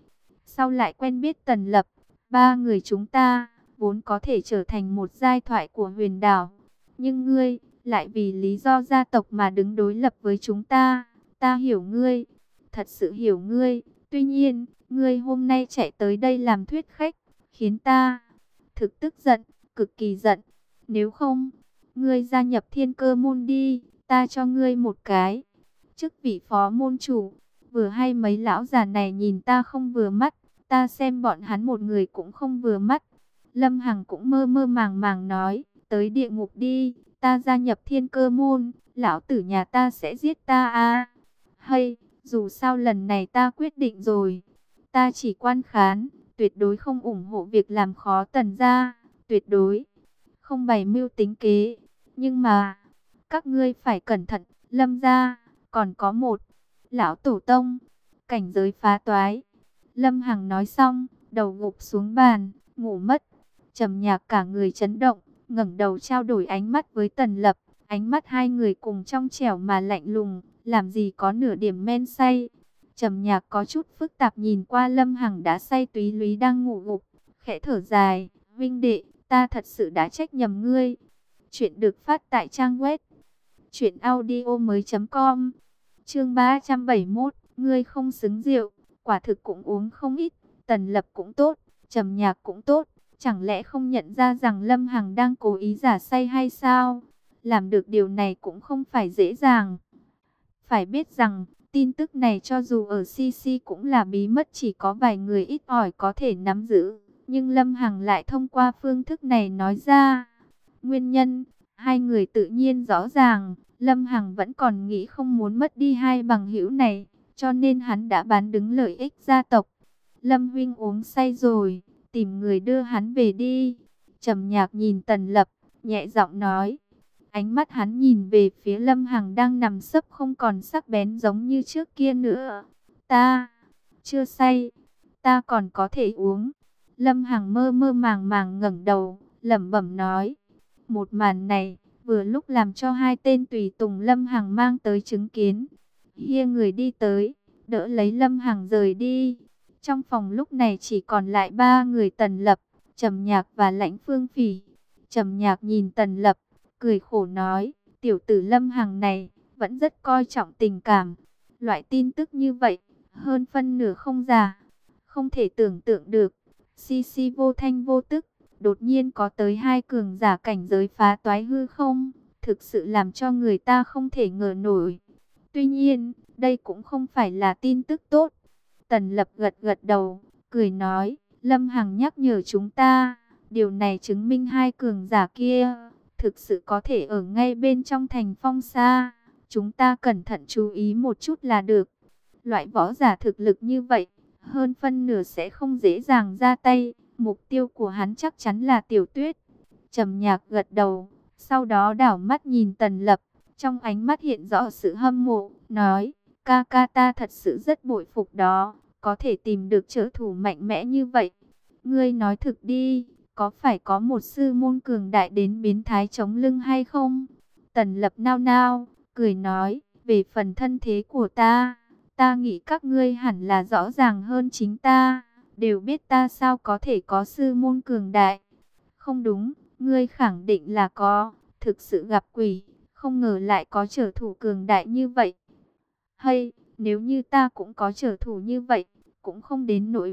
sau lại quen biết Tần Lập. Ba người chúng ta vốn có thể trở thành một giai thoại của huyền đảo. Nhưng ngươi lại vì lý do gia tộc mà đứng đối lập với chúng ta. Ta hiểu ngươi, thật sự hiểu ngươi. Tuy nhiên, ngươi hôm nay chạy tới đây làm thuyết khách, khiến ta thực tức giận, cực kỳ giận. Nếu không, ngươi gia nhập Thiên Cơ môn đi, ta cho ngươi một cái chức vị phó môn chủ. Vừa hay mấy lão già này nhìn ta không vừa mắt, ta xem bọn hắn một người cũng không vừa mắt. Lâm Hằng cũng mơ mơ màng màng nói, tới địa ngục đi, ta gia nhập Thiên Cơ môn, lão tử nhà ta sẽ giết ta à. Hay, dù sao lần này ta quyết định rồi, ta chỉ quan khán, tuyệt đối không ủng hộ việc làm khó Tần gia, tuyệt đối không bày mưu tính kế. Nhưng mà, các ngươi phải cẩn thận, Lâm gia còn có một lão tổ tông, cảnh giới phá toái. Lâm Hằng nói xong, đầu gục xuống bàn, ngủ mất. Trầm Nhạc cả người chấn động, ngẩng đầu trao đổi ánh mắt với Tần Lập. Ánh mắt hai người cùng trong trẻo mà lạnh lùng, làm gì có nửa điểm men say. Trầm Nhạc có chút phức tạp nhìn qua Lâm Hằng đã say túy lúy đang ngủ gục, khẽ thở dài, "Vinh đệ, ta thật sự đã trách nhầm ngươi." Chuyện được phát tại trang web truyện audio mới chấm com. Chương ba trăm bảy mươi mốt, ngươi không xứng rượu, quả thực cũng uống không ít. Tần Lập cũng tốt, Trầm Nhạc cũng tốt, chẳng lẽ không nhận ra rằng Lâm Hằng đang cố ý giả say hay sao? Làm được điều này cũng không phải dễ dàng. Phải biết rằng, tin tức này cho dù ở xê xê cũng là bí mật, chỉ có vài người ít ỏi có thể nắm giữ. Nhưng Lâm Hằng lại thông qua phương thức này nói ra. Nguyên nhân, hai người tự nhiên rõ ràng. Lâm Hằng vẫn còn nghĩ không muốn mất đi hai bằng hữu này, cho nên hắn đã bán đứng lợi ích gia tộc. Lâm huynh uống say rồi, tìm người đưa hắn về đi. Trầm Nhạc nhìn Tần Lập, nhẹ giọng nói. Ánh mắt hắn nhìn về phía Lâm Hằng đang nằm sấp không còn sắc bén giống như trước kia nữa. Ta chưa say, ta còn có thể uống. Lâm Hằng mơ mơ màng màng ngẩng đầu, lẩm bẩm nói. Một màn này vừa lúc làm cho hai tên tùy tùng Lâm Hằng mang tới chứng kiến. Hia người đi tới, đỡ lấy Lâm Hằng rời đi. Trong phòng lúc này chỉ còn lại ba người: Tần Lập, Trầm Nhạc và Lãnh Phương Phỉ. Trầm Nhạc nhìn Tần Lập, cười khổ nói, tiểu tử Lâm Hằng này vẫn rất coi trọng tình cảm. Loại tin tức như vậy, hơn phân nửa không giả. Không thể tưởng tượng được, xê xê vô thanh vô tức, đột nhiên có tới hai cường giả cảnh giới phá toái hư không, thực sự làm cho người ta không thể ngờ nổi. Tuy nhiên, đây cũng không phải là tin tức tốt. Tần Lập gật gật đầu, cười nói, Lâm Hằng nhắc nhở chúng ta, điều này chứng minh hai cường giả kia thực sự có thể ở ngay bên trong thành Phong Sa. Chúng ta cẩn thận chú ý một chút là được. Loại võ giả thực lực như vậy, hơn phân nửa sẽ không dễ dàng ra tay. Mục tiêu của hắn chắc chắn là Tiểu Tuyết. Trầm Nhạc gật đầu, sau đó đảo mắt nhìn Tần Lập, trong ánh mắt hiện rõ sự hâm mộ, nói, ca ca ta thật sự rất bội phục đó, có thể tìm được trợ thủ mạnh mẽ như vậy. Ngươi nói thực đi, có phải có một sư môn cường đại đến biến thái chống lưng hay không? Tần Lập nao nao, cười nói, về phần thân thế của ta, ta nghĩ các ngươi hẳn là rõ ràng hơn chính ta, đều biết ta sao có thể có sư môn cường đại. Không đúng, ngươi khẳng định là có, thực sự gặp quỷ, không ngờ lại có trợ thủ cường đại như vậy. Hay, nếu như ta cũng có trợ thủ như vậy, cũng không đến nỗi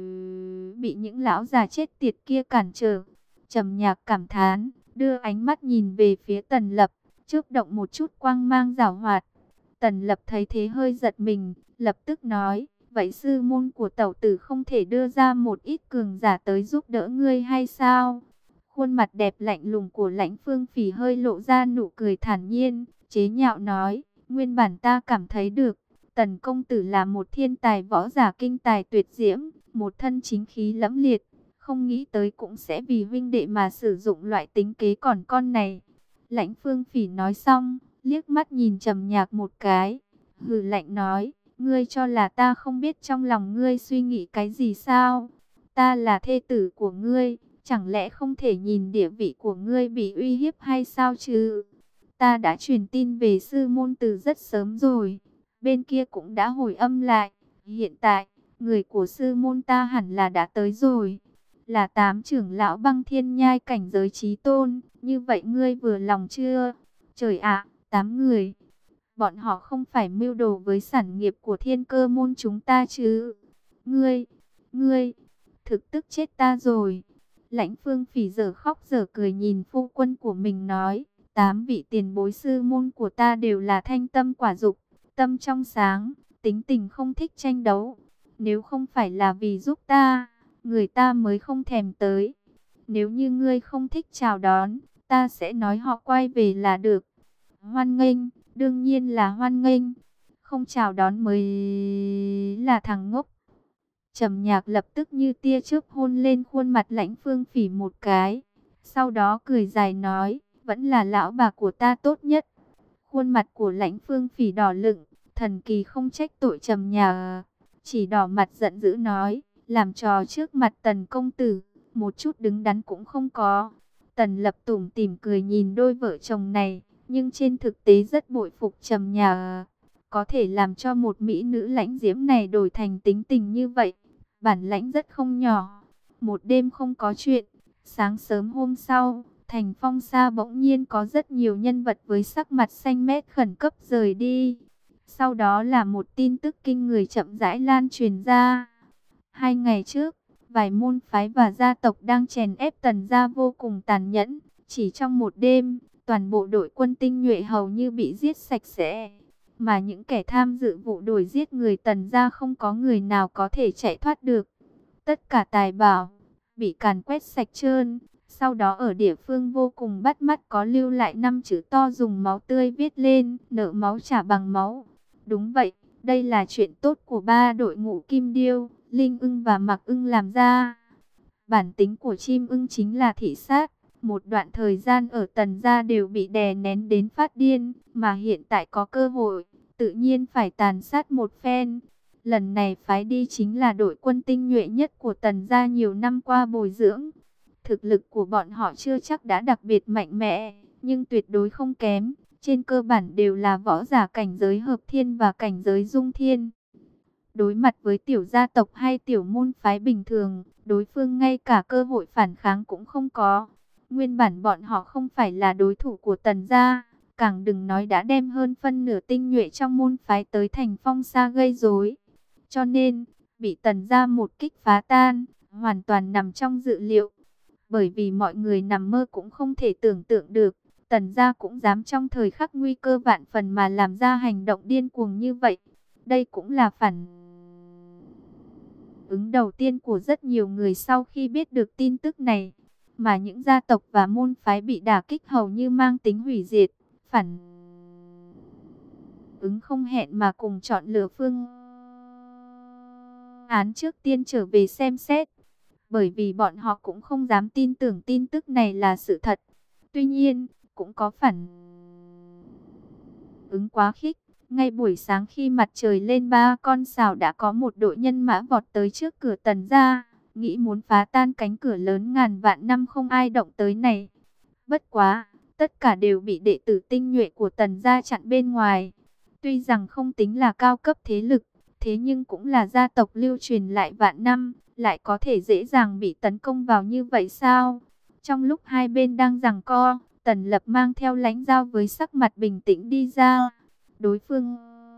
bị những lão già chết tiệt kia cản trở. Trầm Nhạc cảm thán, đưa ánh mắt nhìn về phía Tần Lập, chớp động một chút quang mang giảo hoạt. Tần Lập thấy thế hơi giật mình, lập tức nói, vậy sư môn của tẩu tử không thể đưa ra một ít cường giả tới giúp đỡ ngươi hay sao? Khuôn mặt đẹp lạnh lùng của Lãnh Phương Phỉ hơi lộ ra nụ cười thản nhiên, chế nhạo nói, nguyên bản ta cảm thấy được, Tần công tử là một thiên tài võ giả kinh tài tuyệt diễm, một thân chính khí lẫm liệt, không nghĩ tới cũng sẽ vì huynh đệ mà sử dụng loại tính kế còn con này. Lãnh Phương Phỉ nói xong, liếc mắt nhìn Trầm Nhạc một cái, hừ lạnh nói, ngươi cho là ta không biết trong lòng ngươi suy nghĩ cái gì sao? Ta là thê tử của ngươi, chẳng lẽ không thể nhìn địa vị của ngươi bị uy hiếp hay sao chứ? Ta đã truyền tin về sư môn từ rất sớm rồi, bên kia cũng đã hồi âm lại. Hiện tại, người của sư môn ta hẳn là đã tới rồi. Là tám trưởng lão Băng Thiên Nhai cảnh giới chí tôn, như vậy ngươi vừa lòng chưa? Trời ạ, tám người. Bọn họ không phải mưu đồ với sản nghiệp của Thiên Cơ môn chúng ta chứ? Ngươi, ngươi, thực tức chết ta rồi. Lãnh Phương Phỉ giờ khóc giờ cười nhìn phu quân của mình nói, tám vị tiền bối sư môn của ta đều là thanh tâm quả dục, tâm trong sáng, tính tình không thích tranh đấu. Nếu không phải là vì giúp ta, người ta mới không thèm tới. Nếu như ngươi không thích chào đón, ta sẽ nói họ quay về là được. Hoan nghênh, đương nhiên là hoan nghênh. Không chào đón mới là thằng ngốc. Trầm Nhạc lập tức như tia chớp hôn lên khuôn mặt Lãnh Phương Phỉ một cái. Sau đó cười dài nói, vẫn là lão bà của ta tốt nhất. Khuôn mặt của Lãnh Phương Phỉ đỏ lựng, thần kỳ không trách tội Trầm Nhạc. Chỉ đỏ mặt giận dữ nói, làm trò trước mặt Tần công tử, một chút đứng đắn cũng không có. Tần Lập tủm tỉm cười nhìn đôi vợ chồng này, nhưng trên thực tế rất bội phục Trầm Nhạc. Có thể làm cho một mỹ nữ lãnh diễm này đổi thành tính tình như vậy, bản lãnh rất không nhỏ. Một đêm không có chuyện, sáng sớm hôm sau, thành Phong Sa bỗng nhiên có rất nhiều nhân vật với sắc mặt xanh mét khẩn cấp rời đi. Sau đó là một tin tức kinh người chậm rãi lan truyền ra. Hai ngày trước, vài môn phái và gia tộc đang chèn ép Tần gia vô cùng tàn nhẫn. Chỉ trong một đêm, toàn bộ đội quân tinh nhuệ hầu như bị giết sạch sẽ. Mà những kẻ tham dự vụ đuổi giết người Tần gia không có người nào có thể chạy thoát được. Tất cả tài bảo bị càn quét sạch trơn. Sau đó ở địa phương vô cùng bắt mắt có lưu lại năm chữ to dùng máu tươi viết lên, nợ máu trả bằng máu. Đúng vậy, đây là chuyện tốt của ba đội ngũ Kim Điêu, Linh Ưng và Mạc Ưng làm ra. Bản tính của chim ưng chính là thị sát. Một đoạn thời gian ở Tần gia đều bị đè nén đến phát điên, mà hiện tại có cơ hội, tự nhiên phải tàn sát một phen. Lần này phái đi chính là đội quân tinh nhuệ nhất của Tần gia nhiều năm qua bồi dưỡng. Thực lực của bọn họ chưa chắc đã đặc biệt mạnh mẽ, nhưng tuyệt đối không kém. Trên cơ bản đều là võ giả cảnh giới hợp thiên và cảnh giới dung thiên. Đối mặt với tiểu gia tộc hay tiểu môn phái bình thường, đối phương ngay cả cơ hội phản kháng cũng không có. Nguyên bản bọn họ không phải là đối thủ của Tần gia, càng đừng nói đã đem hơn phân nửa tinh nhuệ trong môn phái tới thành Phong Sa gây rối. Cho nên, bị Tần gia một kích phá tan, hoàn toàn nằm trong dự liệu. Bởi vì mọi người nằm mơ cũng không thể tưởng tượng được, Tần gia cũng dám trong thời khắc nguy cơ vạn phần mà làm ra hành động điên cuồng như vậy. Đây cũng là phản ứng đầu tiên của rất nhiều người sau khi biết được tin tức này. Mà những gia tộc và môn phái bị đả kích hầu như mang tính hủy diệt. Phản ứng không hẹn mà cùng chọn lựa phương án trước tiên trở về xem xét. Bởi vì bọn họ cũng không dám tin tưởng tin tức này là sự thật. Tuy nhiên, cũng có phản ứng quá khích. Ngay buổi sáng khi mặt trời lên ba con sào đã có một đội nhân mã vọt tới trước cửa Tần gia, nghĩ muốn phá tan cánh cửa lớn ngàn vạn năm không ai động tới này. Bất quá, tất cả đều bị đệ tử tinh nhuệ của Tần gia chặn bên ngoài. Tuy rằng không tính là cao cấp thế lực, thế nhưng cũng là gia tộc lưu truyền lại vạn năm, lại có thể dễ dàng bị tấn công vào như vậy sao? Trong lúc hai bên đang giằng co, Tần Lập mang theo Lãnh Dao với sắc mặt bình tĩnh đi ra. Đối phương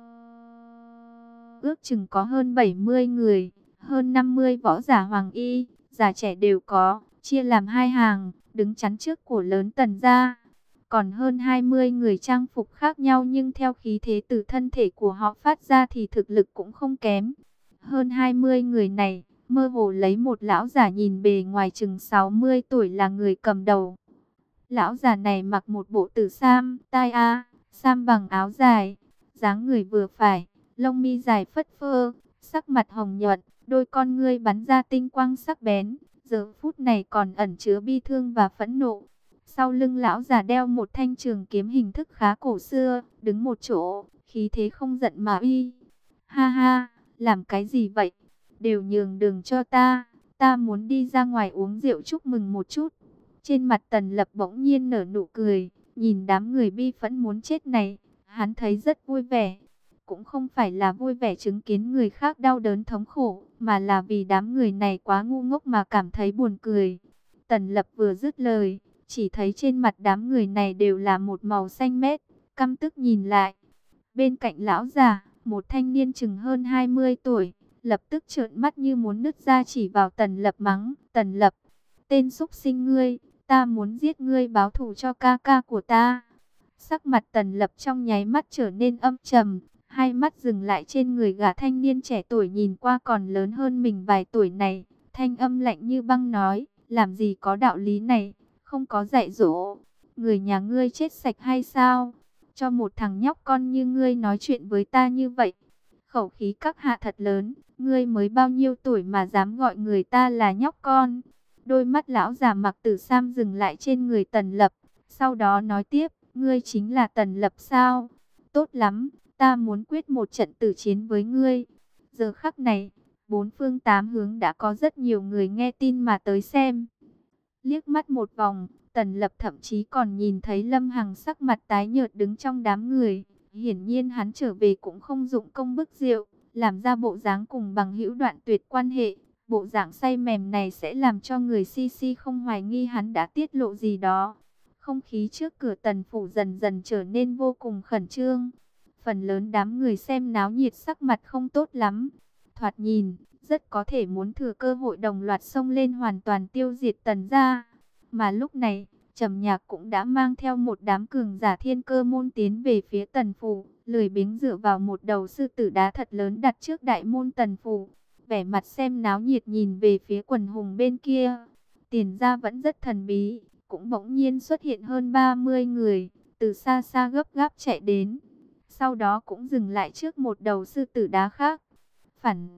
ước chừng có hơn bảy mươi người, hơn năm mươi võ giả hoàng y, già trẻ đều có, chia làm hai hàng, đứng chắn trước cổ lớn Tần gia. Còn hơn hai mươi người trang phục khác nhau nhưng theo khí thế từ thân thể của họ phát ra thì thực lực cũng không kém. Hơn hai mươi người này, mơ hồ lấy một lão giả nhìn bề ngoài chừng sáu mươi tuổi là người cầm đầu. Lão già này mặc một bộ tử sam, tai a, sam bằng áo dài, dáng người vừa phải, lông mi dài phất phơ, sắc mặt hồng nhuận, đôi con ngươi bắn ra tinh quang sắc bén, giờ phút này còn ẩn chứa bi thương và phẫn nộ. Sau lưng lão già đeo một thanh trường kiếm hình thức khá cổ xưa, đứng một chỗ, khí thế không giận mà uy. Ha ha, làm cái gì vậy? Đều nhường đường cho ta, ta muốn đi ra ngoài uống rượu chúc mừng một chút. Trên mặt Tần Lập bỗng nhiên nở nụ cười, nhìn đám người bi phẫn muốn chết này, hắn thấy rất vui vẻ. cũng không phải là vui vẻ chứng kiến người khác đau đớn thống khổ, mà là vì đám người này quá ngu ngốc mà cảm thấy buồn cười. Tần Lập vừa dứt lời, chỉ thấy trên mặt đám người này đều là một màu xanh mét, căm tức nhìn lại. Bên cạnh lão già, một thanh niên chừng hơn hai mươi tuổi, lập tức trợn mắt như muốn nứt ra chỉ vào Tần Lập mắng, Tần Lập, tên súc sinh ngươi, ta muốn giết ngươi báo thù cho ca ca của ta. Sắc mặt Tần Lập trong nháy mắt trở nên âm trầm, hai mắt dừng lại trên người gã thanh niên trẻ tuổi nhìn qua còn lớn hơn mình vài tuổi này, thanh âm lạnh như băng nói, làm gì có đạo lý này, không có dạy dỗ, người nhà ngươi chết sạch hay sao? Cho một thằng nhóc con như ngươi nói chuyện với ta như vậy, khẩu khí các hạ thật lớn, ngươi mới bao nhiêu tuổi mà dám gọi người ta là nhóc con? Đôi mắt lão già mặc tử sam dừng lại trên người Tần Lập, sau đó nói tiếp, ngươi chính là Tần Lập sao? Tốt lắm, ta muốn quyết một trận tử chiến với ngươi. Giờ khắc này, bốn phương tám hướng đã có rất nhiều người nghe tin mà tới xem. Liếc mắt một vòng, Tần Lập thậm chí còn nhìn thấy Lâm Hằng sắc mặt tái nhợt đứng trong đám người. Hiển nhiên hắn trở về cũng không dụng công bức rượu, làm ra bộ dáng cùng bằng hữu đoạn tuyệt quan hệ. Bộ dạng say mềm này sẽ làm cho người si si không hoài nghi hắn đã tiết lộ gì đó. Không khí trước cửa Tần phủ dần dần trở nên vô cùng khẩn trương. Phần lớn đám người xem náo nhiệt sắc mặt không tốt lắm. Thoạt nhìn, rất có thể muốn thừa cơ hội đồng loạt xông lên hoàn toàn tiêu diệt Tần gia. Mà lúc này, Trầm Nhạc cũng đã mang theo một đám cường giả thiên cơ môn tiến về phía Tần phủ, lười biếng dựa vào một đầu sư tử đá thật lớn đặt trước đại môn Tần phủ. Vẻ mặt xem náo nhiệt nhìn về phía quần hùng bên kia. Tiền gia vẫn rất thần bí, cũng bỗng nhiên xuất hiện hơn ba mươi người, từ xa xa gấp gáp chạy đến. Sau đó cũng dừng lại trước một đầu sư tử đá khác. Phản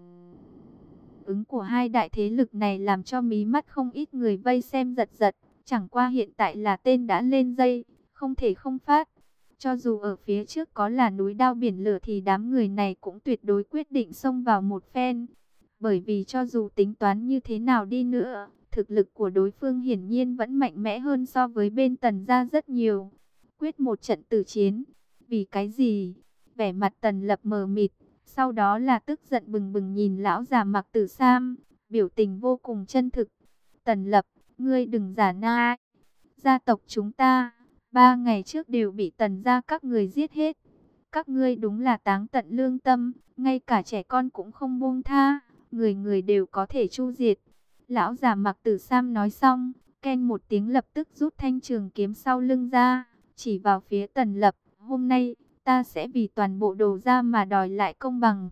ứng của hai đại thế lực này làm cho mí mắt không ít người vây xem giật giật. Chẳng qua hiện tại là tên đã lên dây, không thể không phát. Cho dù ở phía trước có là núi đao biển lửa thì đám người này cũng tuyệt đối quyết định xông vào một phen. Bởi vì cho dù tính toán như thế nào đi nữa, thực lực của đối phương hiển nhiên vẫn mạnh mẽ hơn so với bên Tần gia rất nhiều. Quyết một trận tử chiến. Vì cái gì? Vẻ mặt Tần Lập mờ mịt, sau đó là tức giận bừng bừng nhìn lão già mặc tử sam, biểu tình vô cùng chân thực. Tần Lập, ngươi đừng giả na. Gia tộc chúng ta, ba ngày trước đều bị Tần gia các người giết hết. Các ngươi đúng là táng tận lương tâm, ngay cả trẻ con cũng không buông tha, người người đều có thể chu diệt. Lão già mặc tử sam nói xong, ken một tiếng lập tức rút thanh trường kiếm sau lưng ra, chỉ vào phía Tần Lập. Hôm nay, ta sẽ vì toàn bộ đồ gia mà đòi lại công bằng.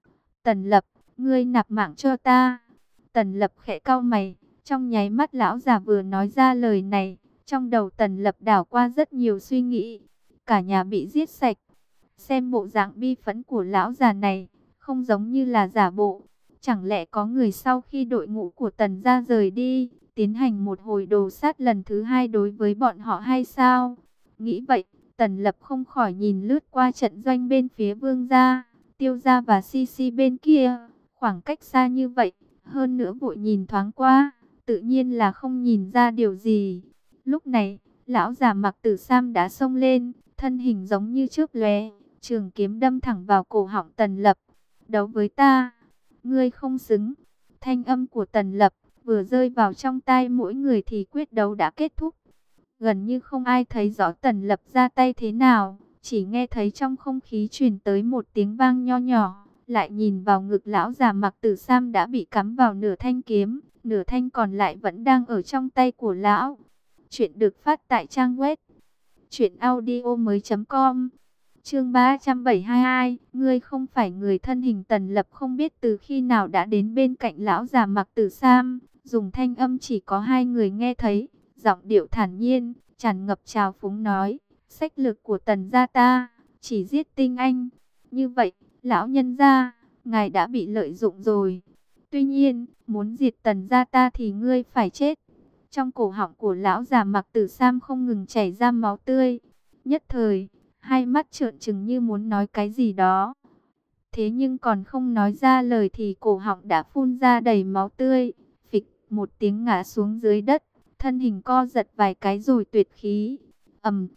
Tần Lập, ngươi nạp mạng cho ta. Tần Lập khẽ cau mày, trong nháy mắt lão già vừa nói ra lời này, trong đầu Tần Lập đảo qua rất nhiều suy nghĩ. Cả nhà bị giết sạch. Xem bộ dạng bi phẫn của lão già này, không giống như là giả bộ. Chẳng lẽ có người sau khi đội ngũ của Tần gia rời đi, tiến hành một hồi đồ sát lần thứ hai đối với bọn họ hay sao? Nghĩ vậy, Tần Lập không khỏi nhìn lướt qua trận doanh bên phía Vương gia, Tiêu gia và Si Si bên kia. Khoảng cách xa như vậy, hơn nữa vội nhìn thoáng qua, tự nhiên là không nhìn ra điều gì. Lúc này, lão già mặc tử sam đã xông lên, thân hình giống như chớp lóe, trường kiếm đâm thẳng vào cổ họng Tần Lập. Đấu với ta, ngươi không xứng. Thanh âm của Tần Lập vừa rơi vào trong tai mỗi người thì quyết đấu đã kết thúc. Gần như không ai thấy rõ Tần Lập ra tay thế nào, chỉ nghe thấy trong không khí truyền tới một tiếng vang nho nhỏ, lại nhìn vào ngực lão già mặc tử sam đã bị cắm vào nửa thanh kiếm, nửa thanh còn lại vẫn đang ở trong tay của lão. Chuyện được phát tại trang web truyện audio mới chấm com. Chương ba trăm bảy mươi hai, ngươi không phải người. Thân hình Tần Lập không biết từ khi nào đã đến bên cạnh lão già mặc tử sam, dùng thanh âm chỉ có hai người nghe thấy, giọng điệu thản nhiên, tràn ngập trào phúng nói, sách lược của Tần gia ta, chỉ giết tinh anh. Như vậy, lão nhân gia, ngài đã bị lợi dụng rồi. Tuy nhiên, muốn diệt Tần gia ta thì ngươi phải chết. Trong cổ họng của lão già mặc tử sam không ngừng chảy ra máu tươi. Nhất thời, hai mắt trợn trừng như muốn nói cái gì đó. Thế nhưng còn không nói ra lời thì cổ họng đã phun ra đầy máu tươi. Phịch một tiếng ngã xuống dưới đất, thân hình co giật vài cái rồi tuyệt khí. Ầm,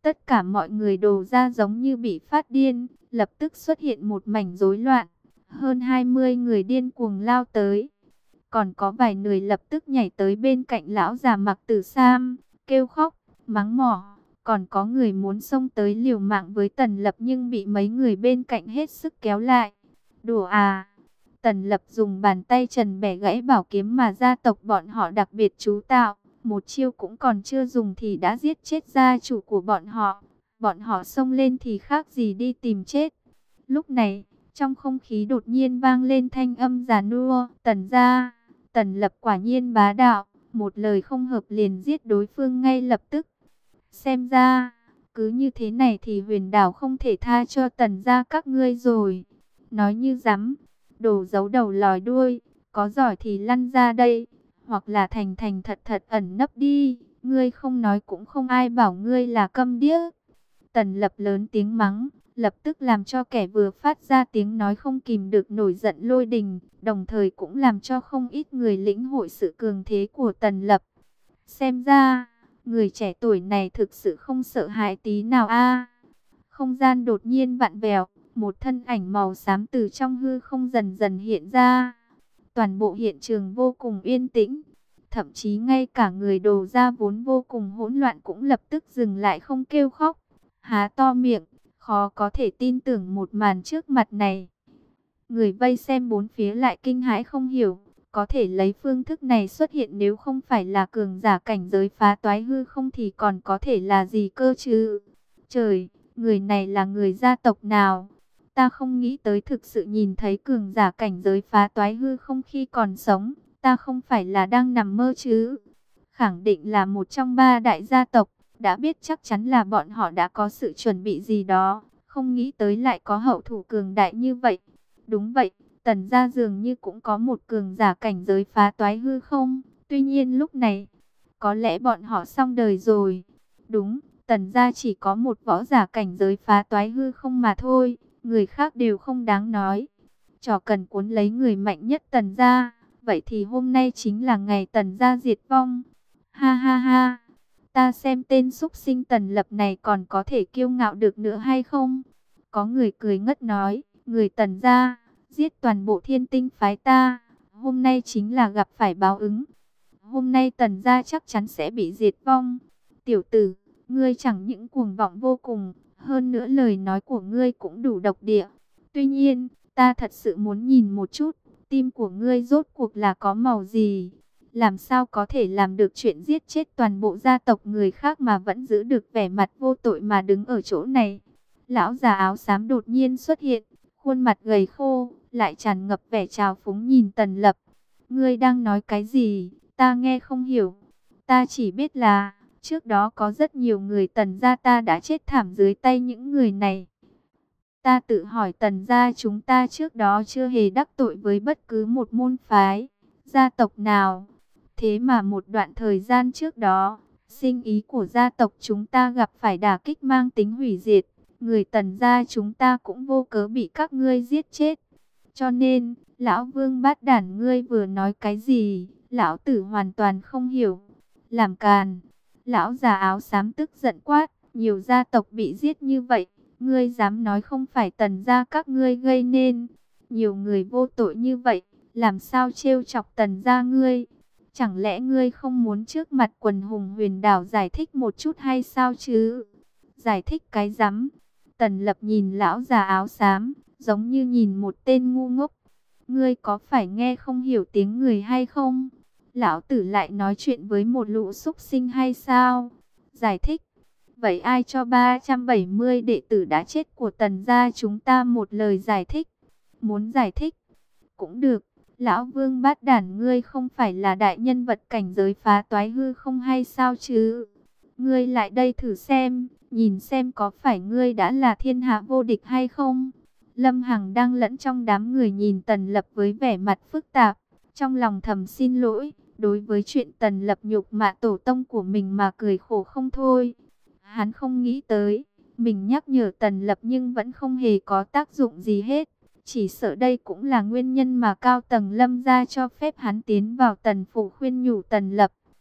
Tất cả mọi người Đồ ra giống như bị phát điên, lập tức xuất hiện một mảnh rối loạn. Hơn hai mươi người điên cuồng lao tới. Còn có vài người lập tức nhảy tới bên cạnh lão già mặc tử sam, kêu khóc, mắng mỏ. Còn có người muốn xông tới liều mạng với Tần Lập nhưng bị mấy người bên cạnh hết sức kéo lại. Đùa à! Tần Lập dùng bàn tay trần bẻ gãy bảo kiếm mà gia tộc bọn họ đặc biệt chú tạo. Một chiêu cũng còn chưa dùng thì đã giết chết gia chủ của bọn họ. Bọn họ xông lên thì khác gì đi tìm chết. Lúc này, trong không khí đột nhiên vang lên thanh âm già nua. Tần gia, Tần Lập quả nhiên bá đạo. Một lời không hợp liền giết đối phương ngay lập tức. Xem ra, cứ như thế này thì Huyền Đảo không thể tha cho Tần gia các ngươi rồi. Nói như rắm, đồ giấu đầu lòi đuôi, có giỏi thì lăn ra đây, hoặc là thành thành thật thật ẩn nấp đi, ngươi không nói cũng không ai bảo ngươi là câm điếc. Tần Lập lớn tiếng mắng, lập tức làm cho kẻ vừa phát ra tiếng nói không kìm được nổi giận lôi đình, đồng thời cũng làm cho không ít người lĩnh hội sự cường thế của Tần Lập. Xem ra, người trẻ tuổi này thực sự không sợ hãi tí nào a. Không gian đột nhiên vặn vẹo, một thân ảnh màu xám từ trong hư không dần dần hiện ra. Toàn bộ hiện trường vô cùng yên tĩnh, thậm chí ngay cả người Đồ ra vốn vô cùng hỗn loạn cũng lập tức dừng lại không kêu khóc, há to miệng, khó có thể tin tưởng một màn trước mặt này. Người vây xem bốn phía lại kinh hãi không hiểu, có thể lấy phương thức này xuất hiện nếu không phải là cường giả cảnh giới phá toái hư không thì còn có thể là gì cơ chứ? Trời, người này là người gia tộc nào? Ta không nghĩ tới thực sự nhìn thấy cường giả cảnh giới phá toái hư không khi còn sống, ta không phải là đang nằm mơ chứ? Khẳng định là một trong ba đại gia tộc, đã biết chắc chắn là bọn họ đã có sự chuẩn bị gì đó, không nghĩ tới lại có hậu thủ cường đại như vậy. Đúng vậy, Tần gia dường như cũng có một cường giả cảnh giới phá toái hư không, tuy nhiên lúc này, có lẽ bọn họ xong đời rồi. Đúng, Tần gia chỉ có một võ giả cảnh giới phá toái hư không mà thôi, người khác đều không đáng nói. Trò cần cuốn lấy người mạnh nhất Tần gia, vậy thì hôm nay chính là ngày Tần gia diệt vong. Ha ha ha, ta xem tên súc sinh Tần Lập này còn có thể kiêu ngạo được nữa hay không? Có người cười ngất nói, người Tần gia, giết toàn bộ Thiên Tinh phái ta, hôm nay chính là gặp phải báo ứng. Hôm nay Tần gia chắc chắn sẽ bị diệt vong. Tiểu tử, ngươi chẳng những cuồng vọng vô cùng, hơn nữa lời nói của ngươi cũng đủ độc địa. Tuy nhiên, ta thật sự muốn nhìn một chút, tim của ngươi rốt cuộc là có màu gì? Làm sao có thể làm được chuyện giết chết toàn bộ gia tộc người khác mà vẫn giữ được vẻ mặt vô tội mà đứng ở chỗ này? Lão già áo xám đột nhiên xuất hiện, khuôn mặt gầy khô, lại tràn ngập vẻ trào phúng nhìn Tần Lập. Ngươi đang nói cái gì? Ta nghe không hiểu. Ta chỉ biết là, trước đó có rất nhiều người Tần gia ta đã chết thảm dưới tay những người này. Ta tự hỏi Tần gia chúng ta trước đó chưa hề đắc tội với bất cứ một môn phái, gia tộc nào. Thế mà một đoạn thời gian trước đó, sinh ý của gia tộc chúng ta gặp phải đả kích mang tính hủy diệt. Người Tần gia chúng ta cũng vô cớ bị các ngươi giết chết. Cho nên, lão vương bát đản ngươi vừa nói cái gì, lão tử hoàn toàn không hiểu. Làm càn, lão già áo xám tức giận quát, nhiều gia tộc bị giết như vậy, ngươi dám nói không phải Tần gia các ngươi gây nên. Nhiều người vô tội như vậy, làm sao trêu chọc Tần gia ngươi? Chẳng lẽ ngươi không muốn trước mặt quần hùng Huyền Đảo giải thích một chút hay sao chứ? Giải thích cái rắm? Tần Lập nhìn lão già áo xám, giống như nhìn một tên ngu ngốc. Ngươi có phải nghe không hiểu tiếng người hay không? Lão tử lại nói chuyện với một lũ súc sinh hay sao? Giải thích. Vậy ai cho ba trăm bảy mươi đệ tử đã chết của Tần gia chúng ta một lời giải thích? Muốn giải thích? Cũng được. Lão vương bát đản ngươi không phải là đại nhân vật cảnh giới phá toái hư không hay sao chứ? Ngươi lại đây thử xem, nhìn xem có phải ngươi đã là thiên hạ vô địch hay không? Lâm Hằng đang lẫn trong đám người nhìn Tần Lập với vẻ mặt phức tạp, trong lòng thầm xin lỗi, đối với chuyện Tần Lập nhục mạ tổ tông của mình mà cười khổ không thôi. Hắn không nghĩ tới, mình nhắc nhở Tần Lập nhưng vẫn không hề có tác dụng gì hết. Chỉ sợ đây cũng là nguyên nhân mà cao tầng Lâm gia cho phép hắn tiến vào Tần phủ khuyên nhủ Tần Lập.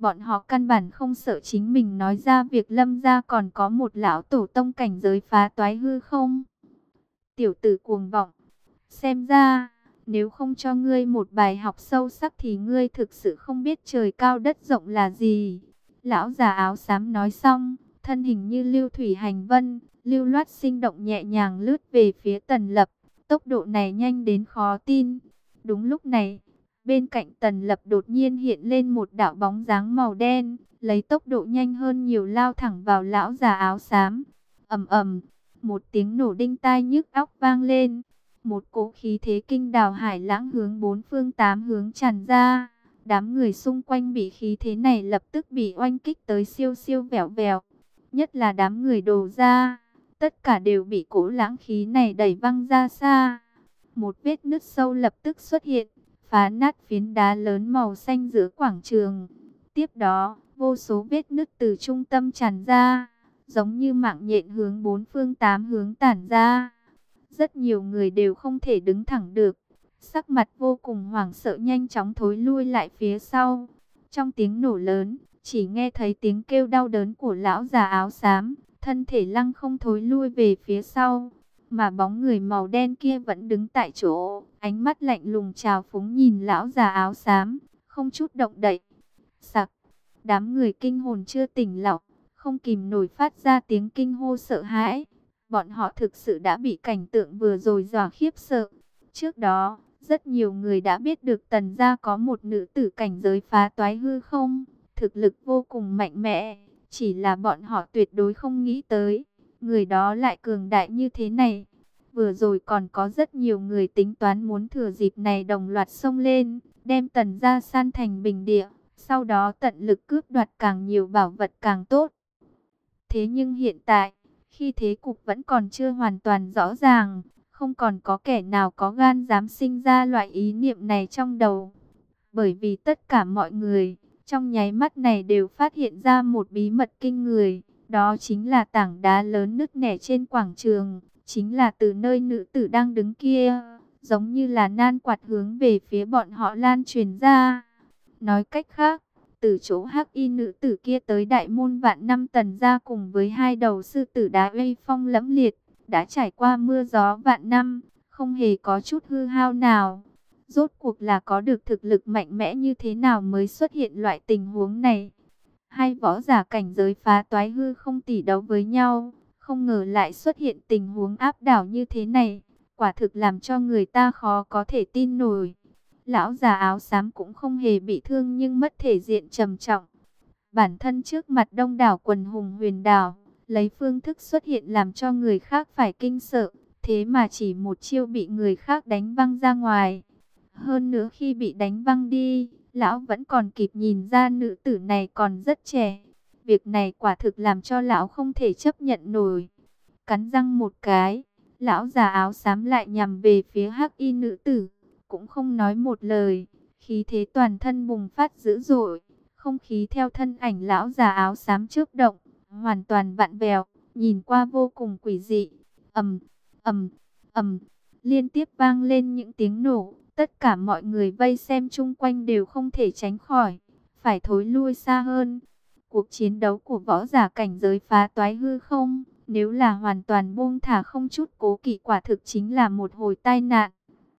Bọn họ căn bản không sợ chính mình nói ra việc Lâm gia còn có một lão tổ tông cảnh giới phá toái hư không. Tiểu tử cuồng vọng, xem ra, nếu không cho ngươi một bài học sâu sắc thì ngươi thực sự không biết trời cao đất rộng là gì. Lão già áo xám nói xong, thân hình như lưu thủy hành vân, lưu loát sinh động nhẹ nhàng lướt về phía Tần Lập. Tốc độ này nhanh đến khó tin. Đúng lúc này, bên cạnh Tần Lập đột nhiên hiện lên một đạo bóng dáng màu đen, lấy tốc độ nhanh hơn nhiều lao thẳng vào lão già áo xám. Ầm ầm, một tiếng nổ đinh tai nhức óc vang lên. Một cỗ khí thế kinh đào hải lãng hướng bốn phương tám hướng tràn ra. Đám người xung quanh bị khí thế này lập tức bị oanh kích tới siêu siêu vẹo vẹo. Nhất là đám người Đồ gia, tất cả đều bị cỗ lãng khí này đẩy văng ra xa. Một vết nứt sâu lập tức xuất hiện, phá nát phiến đá lớn màu xanh giữa quảng trường. Tiếp đó, vô số vết nứt từ trung tâm tràn ra, giống như mạng nhện hướng bốn phương tám hướng tản ra. Rất nhiều người đều không thể đứng thẳng được, sắc mặt vô cùng hoảng sợ nhanh chóng thối lui lại phía sau. Trong tiếng nổ lớn, chỉ nghe thấy tiếng kêu đau đớn của lão già áo xám, thân thể lăng không thối lui về phía sau. Mà bóng người màu đen kia vẫn đứng tại chỗ, ánh mắt lạnh lùng trào phúng nhìn lão già áo xám, không chút động đậy. Sặc, đám người kinh hồn chưa tỉnh lọc, không kìm nổi phát ra tiếng kinh hô sợ hãi. Bọn họ thực sự đã bị cảnh tượng vừa rồi dọa khiếp sợ. Trước đó, rất nhiều người đã biết được Tần gia có một nữ tử cảnh giới phá toái hư không, thực lực vô cùng mạnh mẽ, chỉ là bọn họ tuyệt đối không nghĩ tới, người đó lại cường đại như thế này. Vừa rồi còn có rất nhiều người tính toán muốn thừa dịp này đồng loạt xông lên, đem Tần gia san thành bình địa, sau đó tận lực cướp đoạt càng nhiều bảo vật càng tốt. Thế nhưng hiện tại, khi thế cục vẫn còn chưa hoàn toàn rõ ràng, không còn có kẻ nào có gan dám sinh ra loại ý niệm này trong đầu. Bởi vì tất cả mọi người, trong nháy mắt này đều phát hiện ra một bí mật kinh người. Đó chính là tảng đá lớn nứt nẻ trên quảng trường, chính là từ nơi nữ tử đang đứng kia, giống như là nan quạt hướng về phía bọn họ lan truyền ra. Nói cách khác, từ chỗ hắc y nữ tử kia tới đại môn vạn năm Tần gia cùng với hai đầu sư tử đá uy phong lẫm liệt, đã trải qua mưa gió vạn năm, không hề có chút hư hao nào. Rốt cuộc là có được thực lực mạnh mẽ như thế nào mới xuất hiện loại tình huống này? Hai võ giả cảnh giới phá toái hư không tỷ đấu với nhau, không ngờ lại xuất hiện tình huống áp đảo như thế này, quả thực làm cho người ta khó có thể tin nổi. Lão già áo xám cũng không hề bị thương nhưng mất thể diện trầm trọng. Bản thân trước mặt đông đảo quần hùng huyền đảo, lấy phương thức xuất hiện làm cho người khác phải kinh sợ, thế mà chỉ một chiêu bị người khác đánh văng ra ngoài. Hơn nữa khi bị đánh văng đi, lão vẫn còn kịp nhìn ra nữ tử này còn rất trẻ. Việc này quả thực làm cho lão không thể chấp nhận nổi. Cắn răng một cái, lão già áo xám lại nhằm về phía hắc y nữ tử, cũng không nói một lời, khí thế toàn thân bùng phát dữ dội, không khí theo thân ảnh lão già áo xám chớp động, hoàn toàn vặn vẹo, nhìn qua vô cùng quỷ dị. Ầm, ầm, ầm, liên tiếp vang lên những tiếng nổ, tất cả mọi người vây xem chung quanh đều không thể tránh khỏi, phải thối lui xa hơn. Cuộc chiến đấu của võ giả cảnh giới phá toái hư không, nếu là hoàn toàn buông thả không chút cố kỵ quả thực chính là một hồi tai nạn.